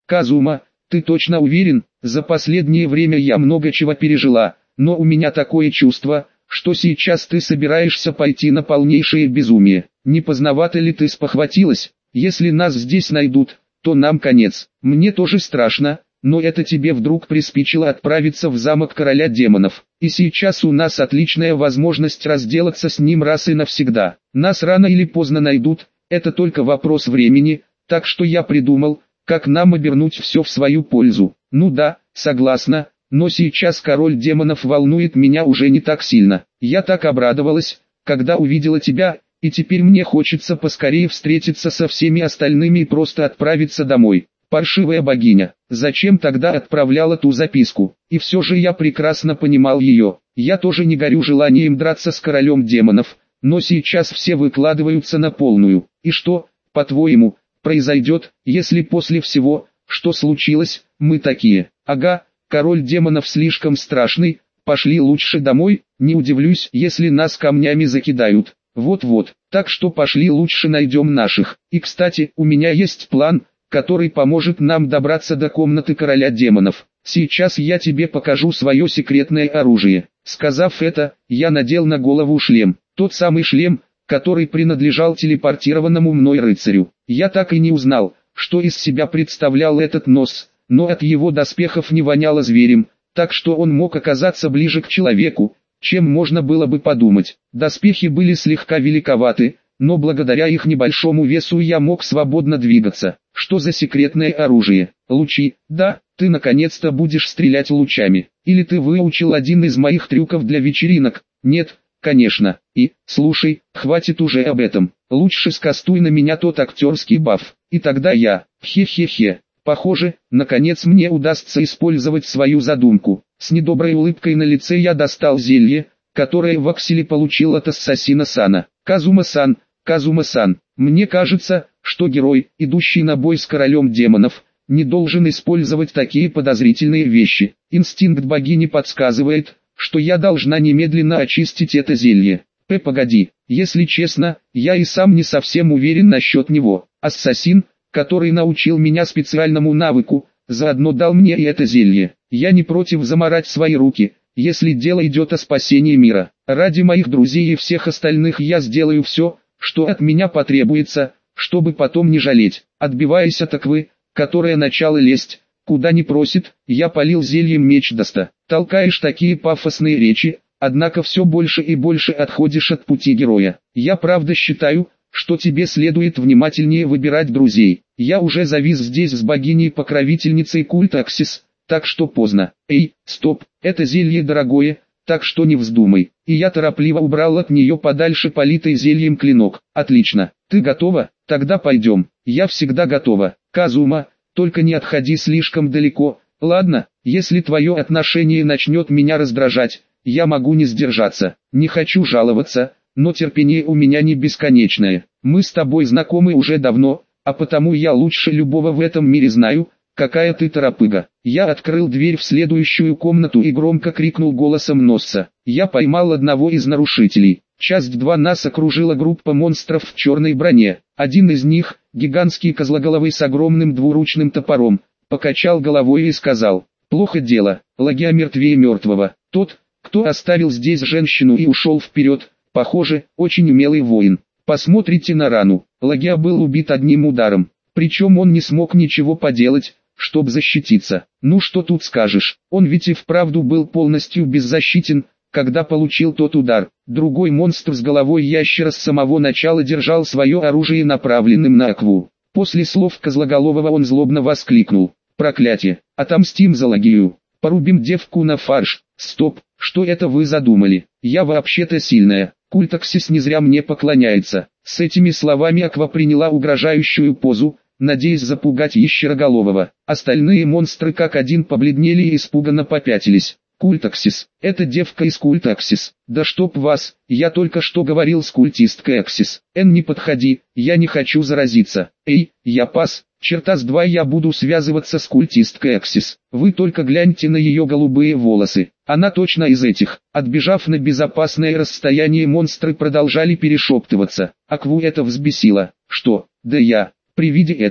Казума, ты точно уверен? За последнее время я много чего пережила, но у меня такое чувство, что сейчас ты собираешься пойти на полнейшее безумие. Не поздновато ли ты спохватилась? Если нас здесь найдут, то нам конец. Мне тоже страшно, но это тебе вдруг приспичило отправиться в замок короля демонов. И сейчас у нас отличная возможность разделаться с ним раз и навсегда. Нас рано или поздно найдут, это только вопрос времени, так что я придумал, как нам обернуть все в свою пользу. Ну да, согласна, но сейчас король демонов волнует меня уже не так сильно. Я так обрадовалась, когда увидела тебя, и теперь мне хочется поскорее встретиться со всеми остальными и просто отправиться домой. Паршивая богиня, зачем тогда отправляла ту записку? И все же я прекрасно понимал ее. Я тоже не горю желанием драться с королем демонов, но сейчас все выкладываются на полную. И что, по-твоему, произойдет, если после всего, что случилось, мы такие? Ага, король демонов слишком страшный, пошли лучше домой, не удивлюсь, если нас камнями закидают. Вот-вот, так что пошли лучше найдем наших. И кстати, у меня есть план, который поможет нам добраться до комнаты короля демонов. Сейчас я тебе покажу свое секретное оружие. Сказав это, я надел на голову шлем. Тот самый шлем, который принадлежал телепортированному мной рыцарю. Я так и не узнал, что из себя представлял этот нос, но от его доспехов не воняло зверем, так что он мог оказаться ближе к человеку, чем можно было бы подумать. Доспехи были слегка великоваты, но благодаря их небольшому весу я мог свободно двигаться. Что за секретное оружие? Лучи? Да, ты наконец-то будешь стрелять лучами. Или ты выучил один из моих трюков для вечеринок? Нет, конечно. И, слушай, хватит уже об этом. Лучше скастуй на меня тот актерский баф. И тогда я, хе-хе-хе. Похоже, наконец мне удастся использовать свою задумку. С недоброй улыбкой на лице я достал зелье, которое в акселе получил от ассасина-сана. Казума-сан, Казума-сан, мне кажется, что герой, идущий на бой с королем демонов, не должен использовать такие подозрительные вещи. Инстинкт богини подсказывает, что я должна немедленно очистить это зелье. Погоди, если честно, я и сам не совсем уверен насчет него. Ассасин, который научил меня специальному навыку, заодно дал мне и это зелье. Я не против заморать свои руки, если дело идет о спасении мира. Ради моих друзей и всех остальных я сделаю все, что от меня потребуется, чтобы потом не жалеть. Отбиваясь от аквы, которая начала лезть, куда не просит, я полил зельем меч Даста. Толкаешь такие пафосные речи, однако все больше и больше отходишь от пути героя. Я правда считаю, что тебе следует внимательнее выбирать друзей. Я уже завис здесь с богиней-покровительницей культа Аксис, так что поздно. Эй, стоп, это зелье дорогое, так что не вздумай. И я торопливо убрал от нее подальше политый зельем клинок. Отлично, ты готова? Тогда пойдем. Я всегда готова. Казума, только не отходи слишком далеко. Ладно, если твое отношение начнет меня раздражать, я могу не сдержаться. Не хочу жаловаться, но терпение у меня не бесконечное. Мы с тобой знакомы уже давно, а потому я лучше любого в этом мире знаю, какая ты торопыга. Я открыл дверь в следующую комнату и громко крикнул голосом Носса. Я поймал одного из нарушителей. Часть 2 нас окружила группа монстров в черной броне. Один из них, гигантский козлоголовый с огромным двуручным топором, покачал головой и сказал: «Плохо дело, Лагия мертвее мертвого. Тот, кто оставил здесь женщину и ушел вперед, похоже, очень умелый воин. Посмотрите на рану. Лагия был убит одним ударом. Причем он не смог ничего поделать, чтобы защититься. Ну что тут скажешь, он ведь и вправду был полностью беззащитен, когда получил тот удар. Другой монстр с головой ящера с самого начала держал свое оружие направленным на акву. После слов Козлоголового он злобно воскликнул: «Проклятие! Отомстим за Лагию! Порубим девку на фарш! Стоп, что это вы задумали? Я вообще-то сильная, культ Аксис не зря мне поклоняется». С этими словами аква приняла угрожающую позу, надеясь запугать ящероголового. Остальные монстры как один побледнели и испуганно попятились. Культ Аксис, это девка из культа Аксис. Да чтоб вас, я только что говорил с культисткой Аксис. Не подходи, я не хочу заразиться. Эй, я пас, черта с два я буду связываться с культисткой Аксис. Вы только гляньте на ее голубые волосы. Она точно из этих. Отбежав на безопасное расстояние, монстры продолжали перешептываться. Акву это взбесило. Что? Да я. При виде этого,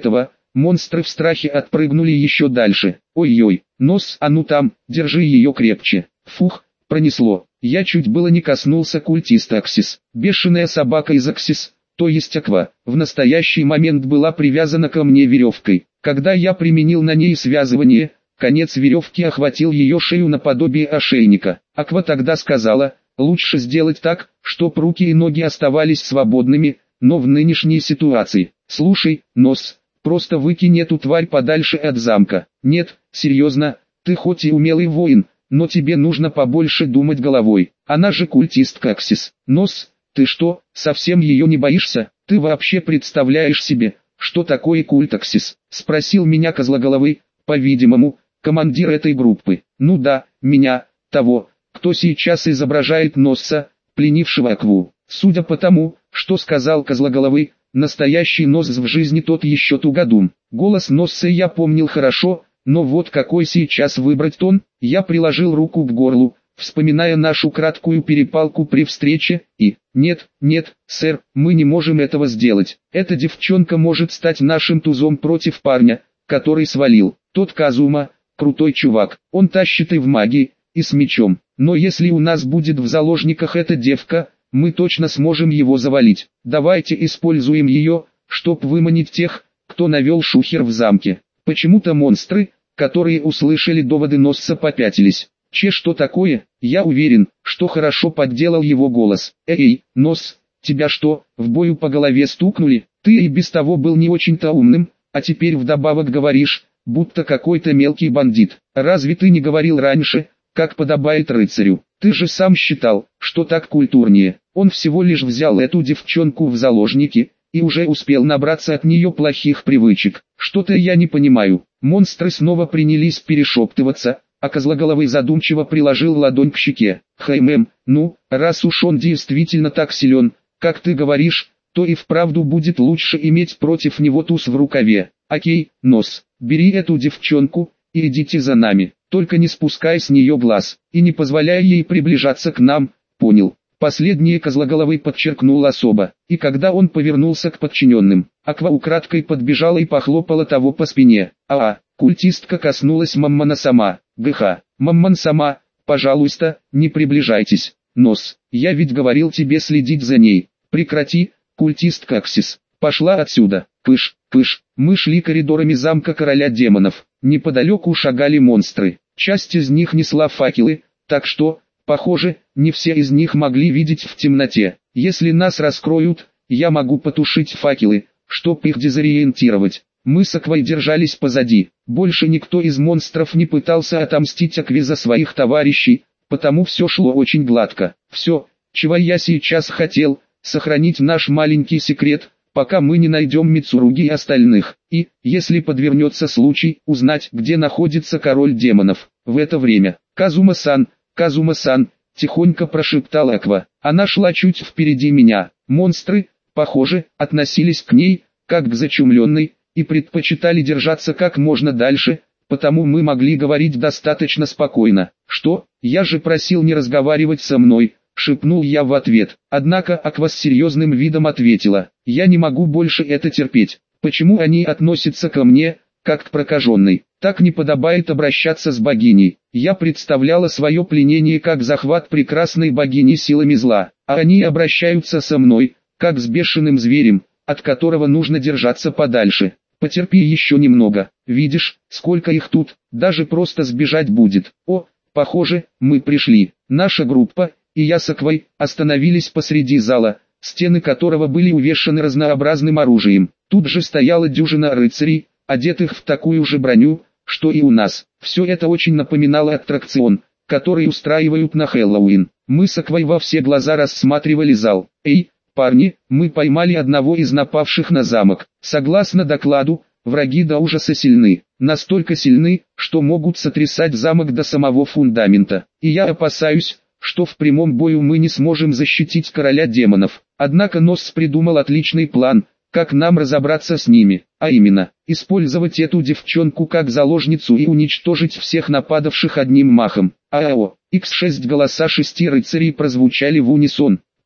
монстры в страхе отпрыгнули еще дальше. Ой-ой, Нос, а ну там, держи ее крепче. Фух, пронесло. Я чуть было не коснулся культиста Аксис. Бешеная собака из Аксис, то есть Аква, в настоящий момент была привязана ко мне веревкой. Когда я применил на ней связывание, конец веревки охватил ее шею наподобие ошейника. Аква тогда сказала, лучше сделать так, чтоб руки и ноги оставались свободными, но в нынешней ситуации. Слушай, Нос, просто выкинь эту тварь подальше от замка. Нет, серьезно, ты хоть и умелый воин, но тебе нужно побольше думать головой. Она же культистка Аксис. Нос, ты что, совсем ее не боишься? Ты вообще представляешь себе, что такое культ Аксис? Спросил меня Козлоголовый, по-видимому, командир этой группы. Ну да, меня, того, кто сейчас изображает Носса, пленившего Акву. Судя по тому, что сказал Козлоголовый, настоящий Носс в жизни тот еще тугодум. Голос Носса я помнил хорошо, но вот какой сейчас выбрать тон, я приложил руку к горлу, вспоминая нашу краткую перепалку при встрече, и, нет, сэр, мы не можем этого сделать. Эта девчонка может стать нашим тузом против парня, который свалил. Тот Казума, крутой чувак, он тащит и в магии, и с мечом. Но если у нас будет в заложниках эта девка, мы точно сможем его завалить. Давайте используем ее, чтоб выманить тех, кто навел шухер в замке. Почему-то монстры, которые услышали доводы Носса, попятились. Что такое? Я уверен, что хорошо подделал его голос. Эй, Носс, тебя что, в бою по голове стукнули? Ты и без того был не очень-то умным, а теперь вдобавок говоришь, будто какой-то мелкий бандит. Разве ты не говорил раньше, как подобает рыцарю? Ты же сам считал, что так культурнее. Он всего лишь взял эту девчонку в заложники, и уже успел набраться от нее плохих привычек. Что-то я не понимаю. Монстры снова принялись перешептываться, а Козлоголовый задумчиво приложил ладонь к щеке. Ну, раз уж он действительно так силен, как ты говоришь, то и вправду будет лучше иметь против него туз в рукаве. Окей, Нос, бери эту девчонку, и идите за нами, только не спускай с нее глаз, и не позволяй ей приближаться к нам, понял? Последнее Козлоголовый подчеркнул особо, и когда он повернулся к подчиненным, Аква украдкой подбежала и похлопала того по спине. Культистка коснулась Маммона сама. ГХ, Маммон сама, пожалуйста, не приближайтесь. Нос, я ведь говорил тебе следить за ней. Прекрати, культистка Аксис, пошла отсюда. Пыш, мы шли коридорами замка короля демонов. Неподалеку шагали монстры. Часть из них несла факелы, так что, похоже, не все из них могли видеть в темноте. Если нас раскроют, я могу потушить факелы, чтоб их дезориентировать. Мы с Аквой держались позади. Больше никто из монстров не пытался отомстить Акве за своих товарищей, потому все шло очень гладко. Все, чего я сейчас хотел, сохранить наш маленький секрет, пока мы не найдем Мицуруги и остальных. И, если подвернется случай, узнать, где находится король демонов. В это время, Казума-сан, тихонько прошептала Аква. Она шла чуть впереди меня. Монстры, похоже, относились к ней, как к зачумленной, и предпочитали держаться как можно дальше, потому мы могли говорить достаточно спокойно. «Что? Я же просил не разговаривать со мной», — шепнул я в ответ. Однако Аква с серьезным видом ответила: «Я не могу больше это терпеть. Почему они относятся ко мне, как к прокаженной? Так не подобает обращаться с богиней. Я представляла свое пленение как захват прекрасной богини силами зла, а они обращаются со мной, как с бешеным зверем, от которого нужно держаться подальше. Потерпи еще немного, видишь, сколько их тут, даже просто сбежать будет. О, похоже, мы пришли». Наша группа, и я с Аквой, остановились посреди зала, стены которого были увешаны разнообразным оружием. Тут же стояла дюжина рыцарей, одетых в такую же броню, что и у нас. Все это очень напоминало аттракцион, который устраивают на Хэллоуин. Мы с Аквой во все глаза рассматривали зал. «Эй, парни, мы поймали одного из напавших на замок. Согласно докладу, враги до ужаса сильны. Настолько сильны, что могут сотрясать замок до самого фундамента. И я опасаюсь, что в прямом бою мы не сможем защитить короля демонов». Однако Носс придумал отличный план, как нам разобраться с ними, а именно, использовать эту девчонку как заложницу и уничтожить всех нападавших одним махом. X6 голоса 6 рыцарей прозвучали в унисон.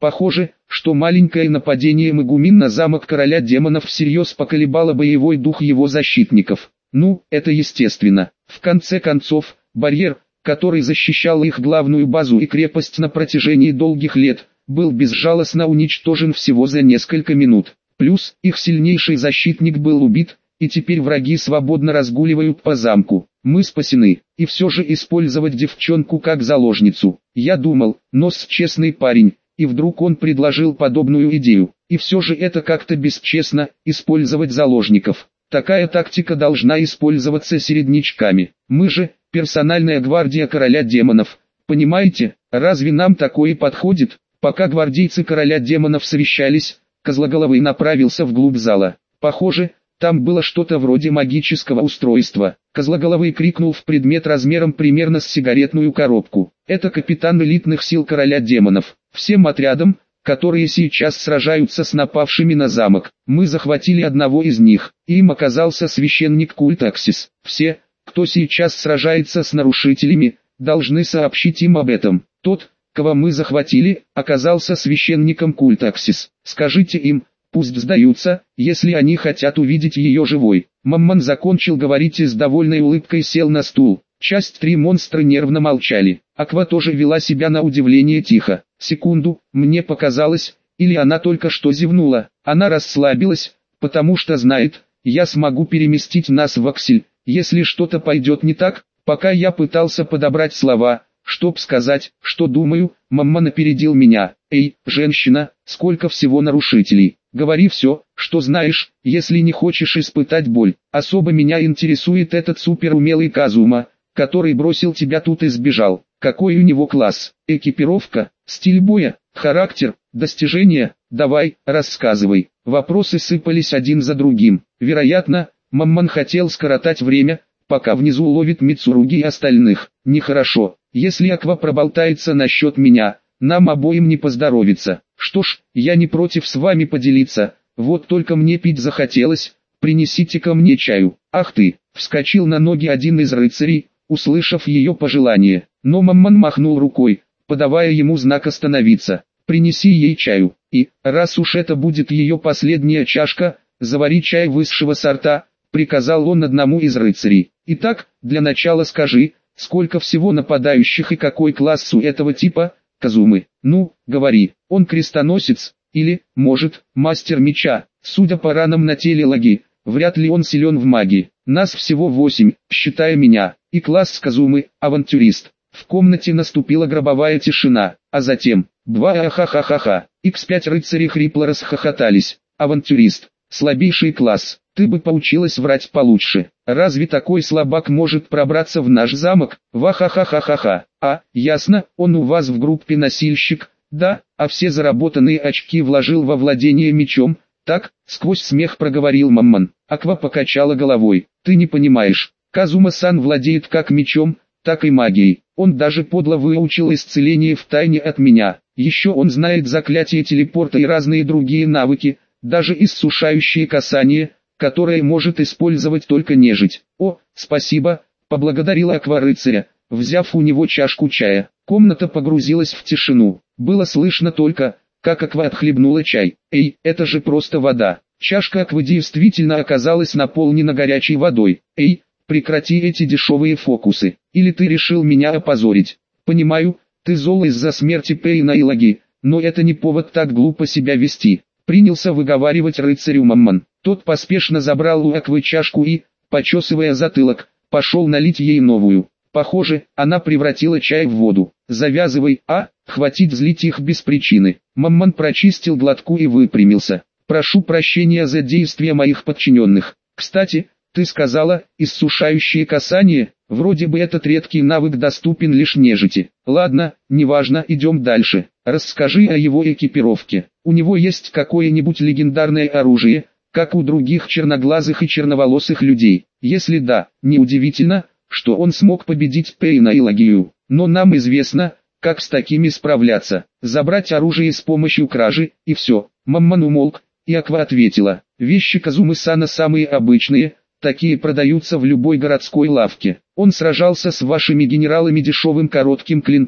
Похоже, что маленькое нападение Мегумин на замок короля демонов всерьез поколебало боевой дух его защитников. Ну, это естественно. В конце концов, барьер, который защищал их главную базу и крепость на протяжении долгих лет, был безжалостно уничтожен всего за несколько минут. Плюс, их сильнейший защитник был убит, и теперь враги свободно разгуливают по замку. Мы спасены, и все же использовать девчонку как заложницу. Я думал, Нос честный парень, и вдруг он предложил подобную идею. И все же это как-то бесчестно, использовать заложников. Такая тактика должна использоваться середнячками. Мы же, персональная гвардия короля демонов. Понимаете, разве нам такое подходит? Пока гвардейцы короля демонов совещались, Козлоголовый направился вглубь зала. Похоже, там было что-то вроде магического устройства. Козлоголовый крикнул в предмет размером примерно с сигаретную коробку. Это капитан элитных сил короля демонов. Всем отрядам, которые сейчас сражаются с напавшими на замок. Мы захватили одного из них. Им оказался священник Культаксис. Все, кто сейчас сражается с нарушителями, должны сообщить им об этом. Тот, кого мы захватили, оказался священником Культаксис. Скажите им, пусть сдаются, если они хотят увидеть ее живой. Мамман закончил говорить и с довольной улыбкой сел на стул. Часть 3 монстра нервно молчали. Аква тоже вела себя на удивление тихо. Секунду, мне показалось, или она только что зевнула. Она расслабилась, потому что знает, я смогу переместить нас в Аксель, если что-то пойдет не так. Пока я пытался подобрать слова, чтоб сказать, что думаю, Мамман опередил меня. Эй, женщина, сколько всего нарушителей. Говори все, что знаешь, если не хочешь испытать боль. Особо меня интересует этот суперумелый Казума, который бросил тебя тут и сбежал. Какой у него класс, экипировка, стиль боя, характер, достижения? Давай, рассказывай. Вопросы сыпались один за другим. Вероятно, Мамман хотел скоротать время, пока внизу ловит Мицуруги и остальных. Нехорошо, если Аква проболтается насчет меня, нам обоим не поздоровится. Что ж, я не против с вами поделиться, вот только мне пить захотелось, принесите-ка мне чаю. Ах ты, вскочил на ноги один из рыцарей, услышав ее пожелание, но Мамман махнул рукой, подавая ему знак остановиться. Принеси ей чаю, и, раз уж это будет ее последняя чашка, завари чай высшего сорта, приказал он одному из рыцарей. Итак, для начала скажи, сколько всего нападающих и какой класс у этого типа, Казумы. Ну, говори, он крестоносец, или, может, мастер меча. Судя по ранам на теле Лаги, вряд ли он силен в магии. Нас всего 8, считая меня, и класс Казумы, авантюрист. В комнате наступила гробовая тишина, а затем, бва-ха-ха-ха-ха, X5 рыцари хрипло расхохотались. Авантюрист, слабейший класс, ты бы поучилась врать получше. Разве такой слабак может пробраться в наш замок? Ва-ха-ха-ха-ха-ха. А, ясно, он у вас в группе носильщик, да, а все заработанные очки вложил во владение мечом. Так, сквозь смех проговорил Мамман. Аква покачала головой. Ты не понимаешь, Казума-сан владеет как мечом, так и магией. Он даже подло выучил исцеление втайне от меня. Еще он знает заклятие телепорта и разные другие навыки, даже иссушающие касания, которое может использовать только нежить. О, спасибо, поблагодарила Аква рыцаря, взяв у него чашку чая. Комната погрузилась в тишину. Было слышно только, как Аква отхлебнула чай. Эй, это же просто вода. Чашка Аквы действительно оказалась наполнена горячей водой. Эй, прекрати эти дешевые фокусы. Или ты решил меня опозорить? Понимаю, ты зол из-за смерти Пейна и Лаги, но это не повод так глупо себя вести. Принялся выговаривать рыцарю Мамман. Тот поспешно забрал у Аквы чашку и, почесывая затылок, пошел налить ей новую. Похоже, она превратила чай в воду. Завязывай, хватит злить их без причины. Мамман прочистил глотку и выпрямился. Прошу прощения за действия моих подчиненных. Кстати, ты сказала, иссушающие касания, вроде бы этот редкий навык доступен лишь нежити. Ладно, неважно, идем дальше. Расскажи о его экипировке. У него есть какое-нибудь легендарное оружие, как у других черноглазых и черноволосых людей? Если да, неудивительно, что он смог победить Пейна и Лагию. Но нам известно, как с такими справляться. Забрать оружие с помощью кражи, и все. Мамман умолк, и Аква ответила. Вещи Казумы-сана самые обычные, такие продаются в любой городской лавке. Он сражался с вашими генералами дешевым коротким клинком.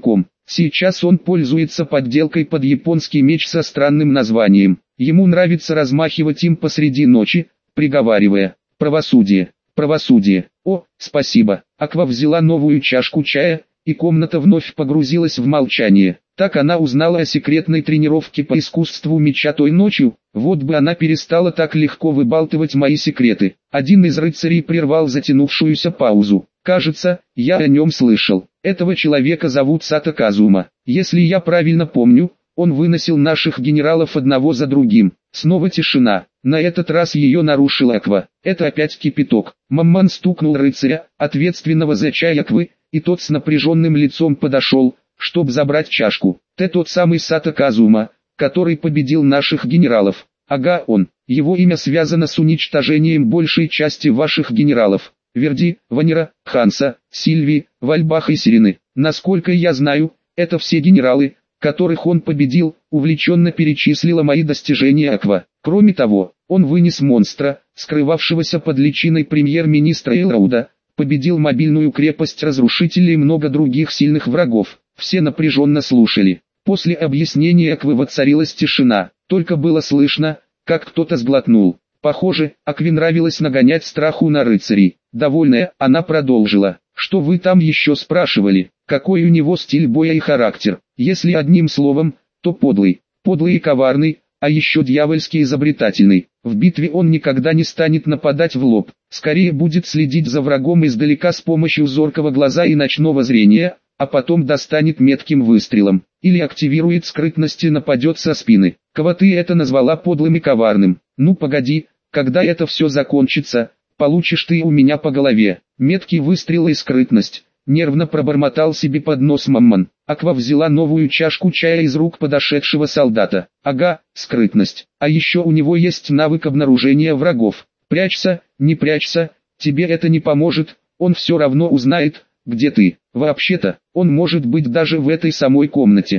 Сейчас он пользуется подделкой под японский меч со странным названием. Ему нравится размахивать им посреди ночи, приговаривая: «Правосудие, правосудие». О, спасибо. Аква взяла новую чашку чая, и комната вновь погрузилась в молчание. Так она узнала о секретной тренировке по искусству меча той ночью. Вот бы она перестала так легко выбалтывать мои секреты. Один из рыцарей прервал затянувшуюся паузу. Кажется, я о нем слышал. Этого человека зовут Сато Казума. Если я правильно помню, он выносил наших генералов одного за другим. Снова тишина. На этот раз ее нарушил Аква. Это опять кипяток. Мамман стукнул рыцаря, ответственного за чай Аквы, и тот с напряженным лицом подошел, чтобы забрать чашку. Ты тот самый Сато Казума, который победил наших генералов. Ага, он. Его имя связано с уничтожением большей части ваших генералов. Верди, Ванера, Ханса, Сильви, Вальбах и Сирены. Насколько я знаю, это все генералы, которых он победил, увлеченно перечислила мои достижения Аква. Кроме того, он вынес монстра, скрывавшегося под личиной премьер-министра Элрауда, победил мобильную крепость разрушителей и много других сильных врагов. Все напряженно слушали. После объяснения Аквы воцарилась тишина, только было слышно, как кто-то сглотнул. Похоже, Акве нравилось нагонять страху на рыцарей. Довольная, она продолжила: «Что вы там еще спрашивали? Какой у него стиль боя и характер? Если одним словом, то подлый. Подлый и коварный, а еще дьявольски изобретательный. В битве он никогда не станет нападать в лоб, скорее будет следить за врагом издалека с помощью зоркого глаза и ночного зрения, а потом достанет метким выстрелом, или активирует скрытность и нападет со спины. Кого ты это назвала подлым и коварным? Ну погоди, когда это все закончится, получишь ты у меня по голове». Меткий выстрел и скрытность. Нервно пробормотал себе под нос Мамман. Аква взяла новую чашку чая из рук подошедшего солдата. Ага, скрытность. А еще у него есть навык обнаружения врагов. Прячься, не прячься, тебе это не поможет, он все равно узнает, где ты. Вообще-то, он может быть даже в этой самой комнате.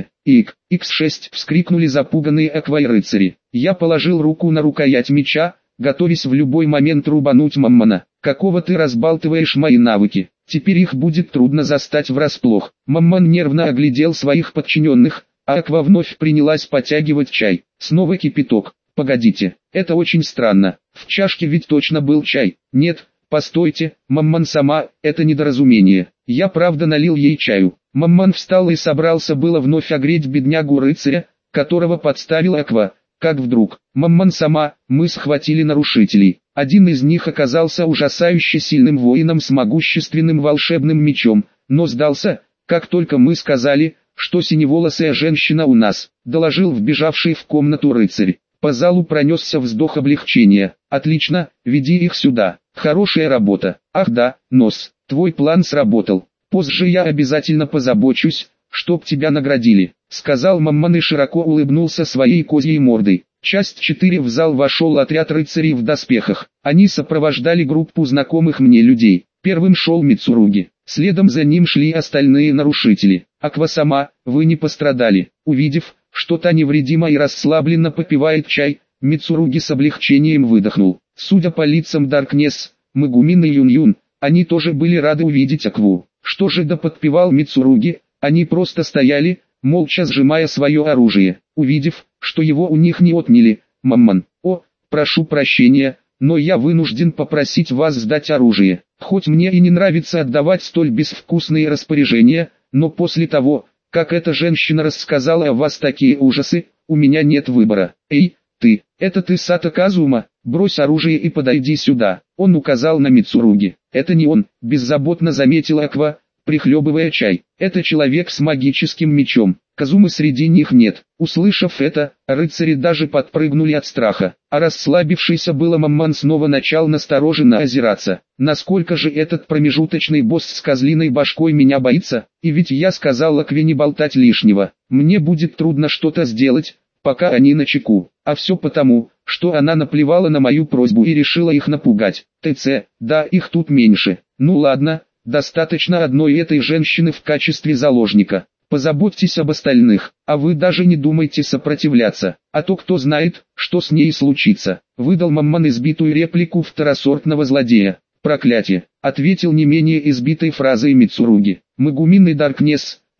X6 вскрикнули запуганные Аква и рыцари. Я положил руку на рукоять меча, готовясь в любой момент рубануть Маммана. «Какого ты разбалтываешь мои навыки? Теперь их будет трудно застать врасплох». Мамман нервно оглядел своих подчиненных, а Аква вновь принялась потягивать чай. Снова кипяток. «Погодите, это очень странно. В чашке ведь точно был чай». «Нет, постойте, Мамман сама, это недоразумение. Я правда налил ей чаю». Мамман встал и собрался было вновь огреть беднягу-рыцаря, которого подставил Аква. Как вдруг, Мамман сама, мы схватили нарушителей. Один из них оказался ужасающе сильным воином с могущественным волшебным мечом, но сдался, как только мы сказали, что синеволосая женщина у нас, доложил вбежавший в комнату рыцарь. По залу пронесся вздох облегчения. «Отлично, веди их сюда. Хорошая работа. Ах да, Нос, твой план сработал. Позже я обязательно позабочусь, чтоб тебя наградили», сказал Мамман и широко улыбнулся своей козьей мордой. Часть 4. В зал вошел отряд рыцарей в доспехах. Они сопровождали группу знакомых мне людей. Первым шел Мицуруги. Следом за ним шли остальные нарушители. Аква сама, вы не пострадали. Увидев, что та невредима и расслабленно попивает чай, Мицуруги с облегчением выдохнул. Судя по лицам Даркнесс, Мегумин и Юн-Юн, они тоже были рады увидеть Акву. Что же да подпевал Мицуруги, они просто стояли, молча сжимая свое оружие. Увидев, что его у них не отняли, Мамман: «О, прошу прощения, но я вынужден попросить вас сдать оружие. Хоть мне и не нравится отдавать столь безвкусные распоряжения, но после того, как эта женщина рассказала о вас такие ужасы, у меня нет выбора». «Эй, ты, это ты Сато Казума? Брось оружие и подойди сюда». Он указал на Мицуруги. «Это не он», беззаботно заметила Аква, прихлебывая чай. «Это человек с магическим мечом. Казумы среди них нет». Услышав это, рыцари даже подпрыгнули от страха. А расслабившийся было Мамман снова начал настороженно озираться. Насколько же этот промежуточный босс с козлиной башкой меня боится? И ведь я сказал Акве не болтать лишнего. Мне будет трудно что-то сделать, пока они начеку. А все потому, что она наплевала на мою просьбу и решила их напугать. ТЦ, да, их тут меньше. Ну ладно, достаточно одной этой женщины в качестве заложника. Позаботьтесь об остальных, а вы даже не думайте сопротивляться, а то кто знает, что с ней случится. Выдал Мамман избитую реплику второсортного злодея. «Проклятие», ответил не менее избитой фразой Мицуруги. Мегумин и Даркнесс,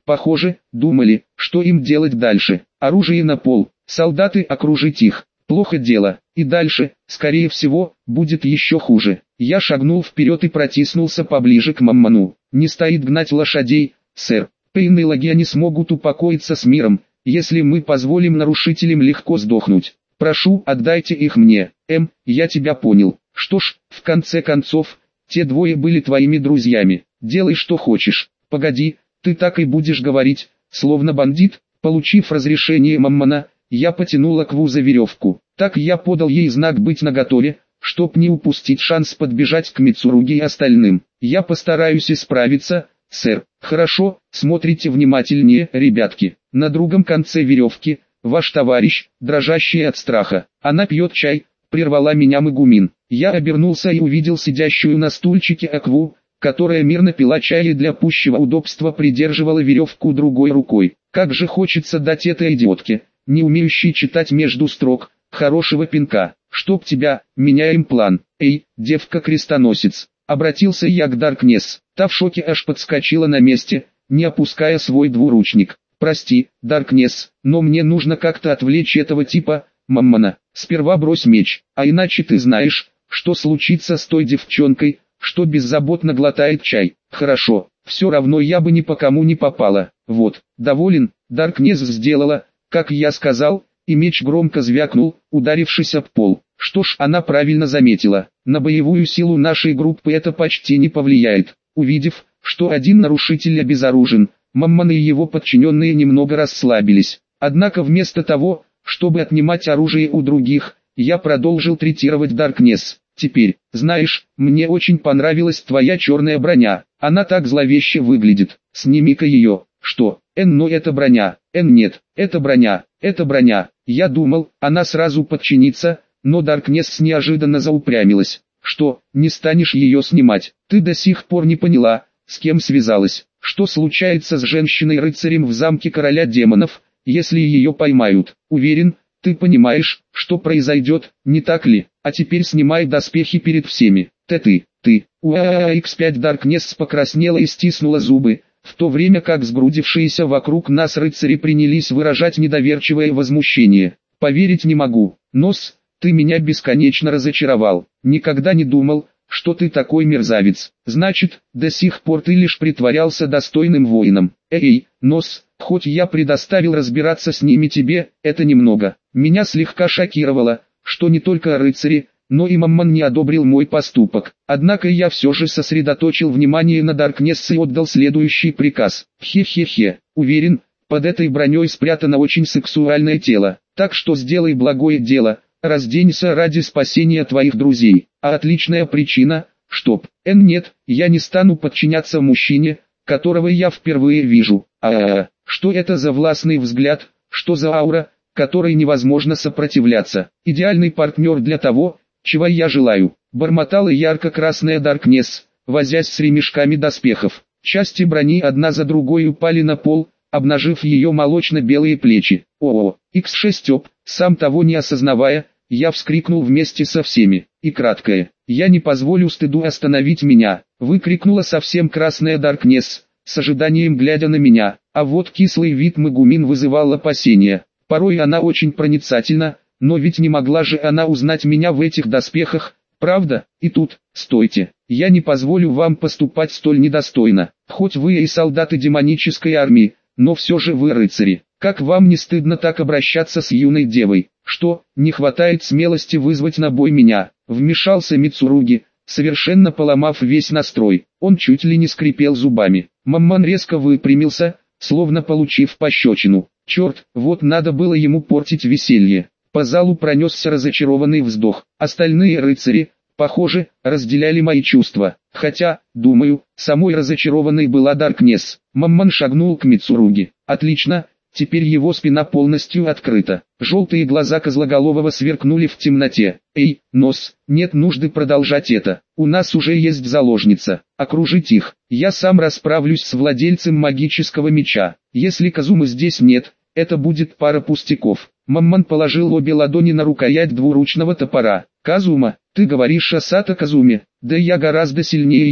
Похоже, думали, что им делать дальше. Оружие на пол, солдаты окружить их. Плохо дело, и дальше, скорее всего, будет еще хуже. Я шагнул вперед и протиснулся поближе к Мамману. Не стоит гнать лошадей, сэр. Пейн и Лагиане смогут упокоиться с миром, если мы позволим нарушителям легко сдохнуть. Прошу, отдайте их мне. Я тебя понял. Что ж, в конце концов, те двое были твоими друзьями. Делай что хочешь. Погоди, ты так и будешь говорить, словно бандит. Получив разрешение Маммана, я потянула к Ву за веревку. Так я подал ей знак быть наготове, чтоб не упустить шанс подбежать к Мицуруги и остальным. Я постараюсь исправиться, сэр. Хорошо, смотрите внимательнее, ребятки. На другом конце веревки, ваш товарищ, дрожащий от страха. Она пьет чай, прервала меня Магумин. Я обернулся и увидел сидящую на стульчике Акву, которая мирно пила чай и для пущего удобства придерживала веревку другой рукой. Как же хочется дать этой идиотке, не умеющей читать между строк, хорошего пинка. Чтоб тебя, меняем план. Эй, девка-крестоносец. Обратился я к Даркнесс. Та в шоке аж подскочила на месте, не опуская свой двуручник. Прости, Даркнесс, но мне нужно как-то отвлечь этого типа, Маммана. Сперва брось меч, а иначе ты знаешь, что случится с той девчонкой, что беззаботно глотает чай. Хорошо, все равно я бы ни по кому не попала. Вот, доволен, Даркнесс сделала, как я сказал, и меч громко звякнул, ударившись об пол. Что ж, она правильно заметила, на боевую силу нашей группы это почти не повлияет. Увидев, что один нарушитель обезоружен, Мамман и его подчиненные немного расслабились. Однако вместо того, чтобы отнимать оружие у других, я продолжил третировать Даркнесс. Теперь, знаешь, мне очень понравилась твоя черная броня, она так зловеще выглядит. Сними-ка ее. Что? Но это броня. Нет, это броня, это броня. Я думал, она сразу подчинится, но Даркнесс неожиданно заупрямилась. Что, не станешь ее снимать? Ты до сих пор не поняла, с кем связалась. Что случается с женщиной-рыцарем в замке короля демонов, если ее поймают? Уверен, ты понимаешь, что произойдет, не так ли? А теперь снимай доспехи перед всеми. Ты. X5 Даркнесс покраснела и стиснула зубы, в то время как сгрудившиеся вокруг нас рыцари принялись выражать недоверчивое возмущение. Поверить не могу. Нос, ты меня бесконечно разочаровал. Никогда не думал, что ты такой мерзавец. Значит, до сих пор ты лишь притворялся достойным воином. Эй, Нос, хоть я предоставил разбираться с ними тебе, это немного. Меня слегка шокировало, что не только рыцари, но и Мамман не одобрил мой поступок. Однако я все же сосредоточил внимание на Даркнесс и отдал следующий приказ. Хе-хе-хе, уверен, под этой броней спрятано очень сексуальное тело, так что сделай благое дело, разденься ради спасения твоих друзей. А отличная причина, чтоб, нет, я не стану подчиняться мужчине, которого я впервые вижу. Что это за властный взгляд, что за аура, которой невозможно сопротивляться. Идеальный партнер для того, чего я желаю. Бормотала ярко-красная Даркнесс, возясь с ремешками доспехов. Части брони одна за другой упали на пол, обнажив ее молочно-белые плечи. X6 сам того не осознавая, я вскрикнул вместе со всеми. И краткое: «Я не позволю стыду остановить меня», выкрикнула совсем красная Даркнесс, с ожиданием глядя на меня. А вот кислый вид Магумин вызывал опасения. Порой она очень проницательна, но ведь не могла же она узнать меня в этих доспехах, правда? И тут, стойте, я не позволю вам поступать столь недостойно. Хоть вы и солдаты демонической армии, но все же вы рыцари. Как вам не стыдно так обращаться с юной девой? Что, не хватает смелости вызвать на бой меня? Вмешался Мицуруги, совершенно поломав весь настрой. Он чуть ли не скрипел зубами. Мамман резко выпрямился, словно получив пощечину. Черт, вот надо было ему портить веселье. По залу пронесся разочарованный вздох. Остальные рыцари, похоже, разделяли мои чувства. Хотя, думаю, самой разочарованной была Даркнесс. Мамман шагнул к Мицуруги. Отлично, теперь его спина полностью открыта. Желтые глаза Козлоголового сверкнули в темноте. Эй, Нос, нет нужды продолжать это. У нас уже есть заложница. Окружить их. Я сам расправлюсь с владельцем магического меча. Если Казумы здесь нет, это будет пара пустяков. Мамман положил обе ладони на рукоять двуручного топора. Казума, ты говоришь о Сато Казуме? Да я гораздо сильнее его.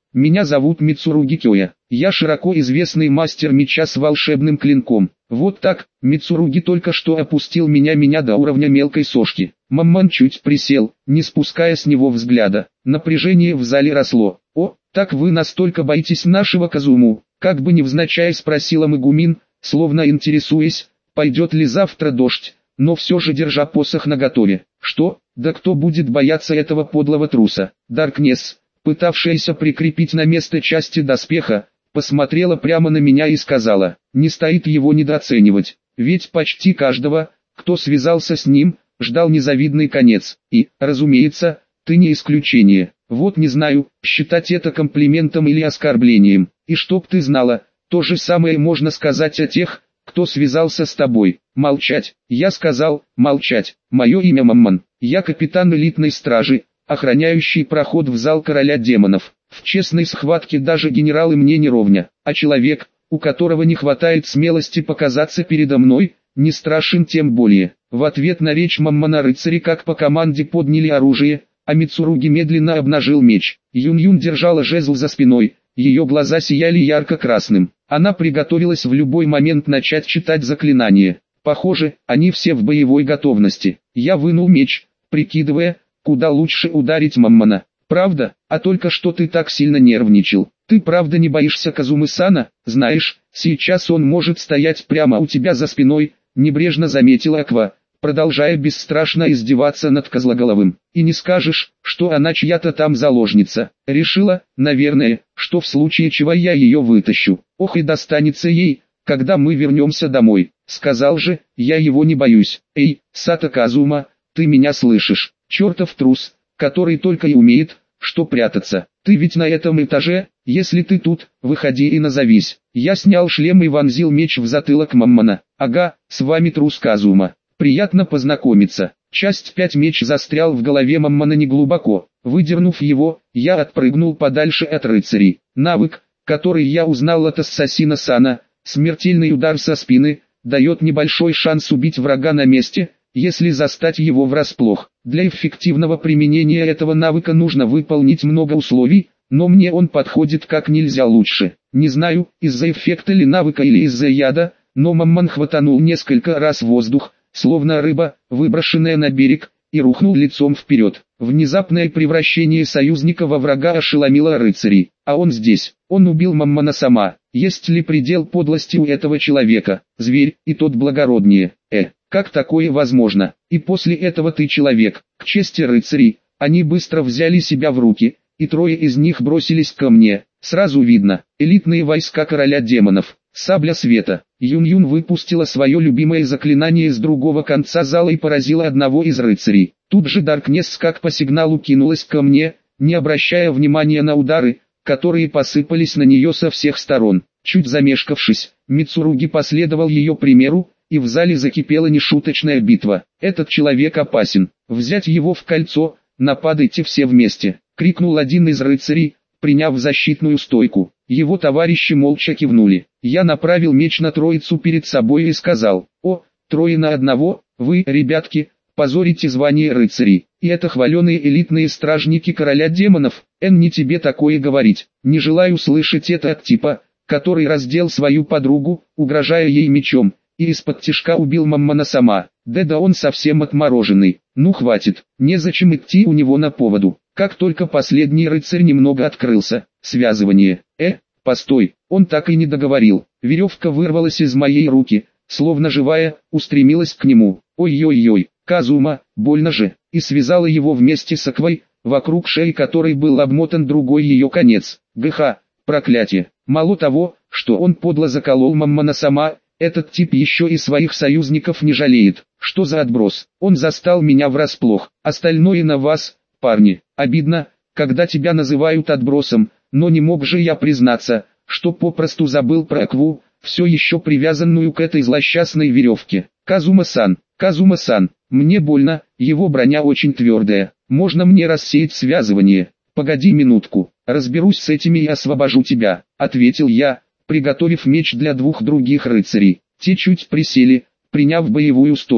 Меня зовут Мицуруги Кёя. Я широко известный мастер меча с волшебным клинком. Вот так, Мицуруги только что опустил меня до уровня мелкой сошки. Мамман чуть присел, не спуская с него взгляда. Напряжение в зале росло. «О, так вы настолько боитесь нашего Казуму?» Как бы невзначай спросила Мегумин, словно интересуясь, пойдет ли завтра дождь, но все же держа посох наготове. «Что? Да кто будет бояться этого подлого труса?» Даркнесс, пытавшаяся прикрепить на место части доспеха, посмотрела прямо на меня и сказала: «Не стоит его недооценивать, ведь почти каждого, кто связался с ним, ждал незавидный конец, и, разумеется, ты не исключение. Вот не знаю, считать это комплиментом или оскорблением, и чтоб ты знала, то же самое можно сказать о тех, кто связался с тобой». «Молчать!» Я сказал, молчать. «Мое имя Мамман, я капитан элитной стражи, охраняющий проход в зал короля демонов. В честной схватке даже генералы мне не ровня, а человек, у которого не хватает смелости показаться передо мной, не страшен тем более». В ответ на речь Маммана рыцари как по команде подняли оружие, а Мицуруги медленно обнажил меч. Юн-Юн держала жезл за спиной, ее глаза сияли ярко-красным. Она приготовилась в любой момент начать читать заклинание. Похоже, они все в боевой готовности. Я вынул меч, прикидывая, куда лучше ударить Маммана. «Правда? А только что ты так сильно нервничал. Ты правда не боишься Казумы-сана? Знаешь, сейчас он может стоять прямо у тебя за спиной», небрежно заметила Аква, продолжая бесстрашно издеваться над Козлоголовым. «И не скажешь, что она чья-то там заложница. Решила, наверное, что в случае чего я ее вытащу. Ох, и достанется ей, когда мы вернемся домой. Сказал же, я его не боюсь. Эй, Сато Казума, ты меня слышишь? Чертов трус, который только и умеет, что прятаться. Ты ведь на этом этаже, если ты тут, выходи и назовись». Я снял шлем и вонзил меч в затылок Маммана. «Ага, с вами трус Казума. Приятно познакомиться». Часть 5. Меч застрял в голове Маммана неглубоко. Выдернув его, я отпрыгнул подальше от рыцарей. Навык, который я узнал от Ассасина-сана, смертельный удар со спины, дает небольшой шанс убить врага на месте, если застать его врасплох. Для эффективного применения этого навыка нужно выполнить много условий, но мне он подходит как нельзя лучше. Не знаю, из-за эффекта ли навыка или из-за яда, но Мамман хватанул несколько раз воздух, словно рыба, выброшенная на берег, и рухнул лицом вперед. Внезапное превращение союзника во врага ошеломило рыцарей. А он здесь. Он убил Маммана сама. Есть ли предел подлости у этого человека? Зверь, и тот благороднее. Как такое возможно? И после этого ты человек. К чести рыцарей, они быстро взяли себя в руки, и 3 из них бросились ко мне. Сразу видно, элитные войска короля демонов. Сабля света. Юн-Юн выпустила свое любимое заклинание с другого конца зала и поразила одного из рыцарей. Тут же Даркнесс как по сигналу кинулась ко мне, не обращая внимания на удары, которые посыпались на нее со всех сторон. Чуть замешкавшись, Мицуруги последовал ее примеру, и в зале закипела нешуточная битва. «Этот человек опасен. Взять его в кольцо, нападайте все вместе!» — крикнул один из рыцарей, приняв защитную стойку. Его товарищи молча кивнули. Я направил меч на троицу перед собой и сказал: «О, 3 на 1, вы, ребятки, позорите звание рыцарей. И это хваленые элитные стражники короля демонов. Не тебе такое говорить. Не желаю слышать это от типа, который раздел свою подругу, угрожая ей мечом, и из-под тишка убил Маммана сама. Да он совсем отмороженный. Ну хватит, незачем идти у него на поводу». Как только последний рыцарь немного открылся, связывание. Постой, он так и не договорил. Веревка вырвалась из моей руки, словно живая, устремилась к нему. Ой-ой-ой, Казума, больно же, и связала его вместе с Аквой, вокруг шеи которой был обмотан другой ее конец. ГХ, проклятие. Мало того, что он подло заколол Маммана сама, этот тип еще и своих союзников не жалеет. Что за отброс? Он застал меня врасплох. Остальное на вас, парни. Обидно, когда тебя называют отбросом, но не мог же я признаться, что попросту забыл про Акву, все еще привязанную к этой злосчастной веревке. Казума-сан, Казума-сан, мне больно, его броня очень твердая. Можно мне рассеять связывание? Погоди минутку, разберусь с этими и освобожу тебя, ответил я, приготовив меч для 2 других рыцарей. Те чуть присели, приняв боевую стойку.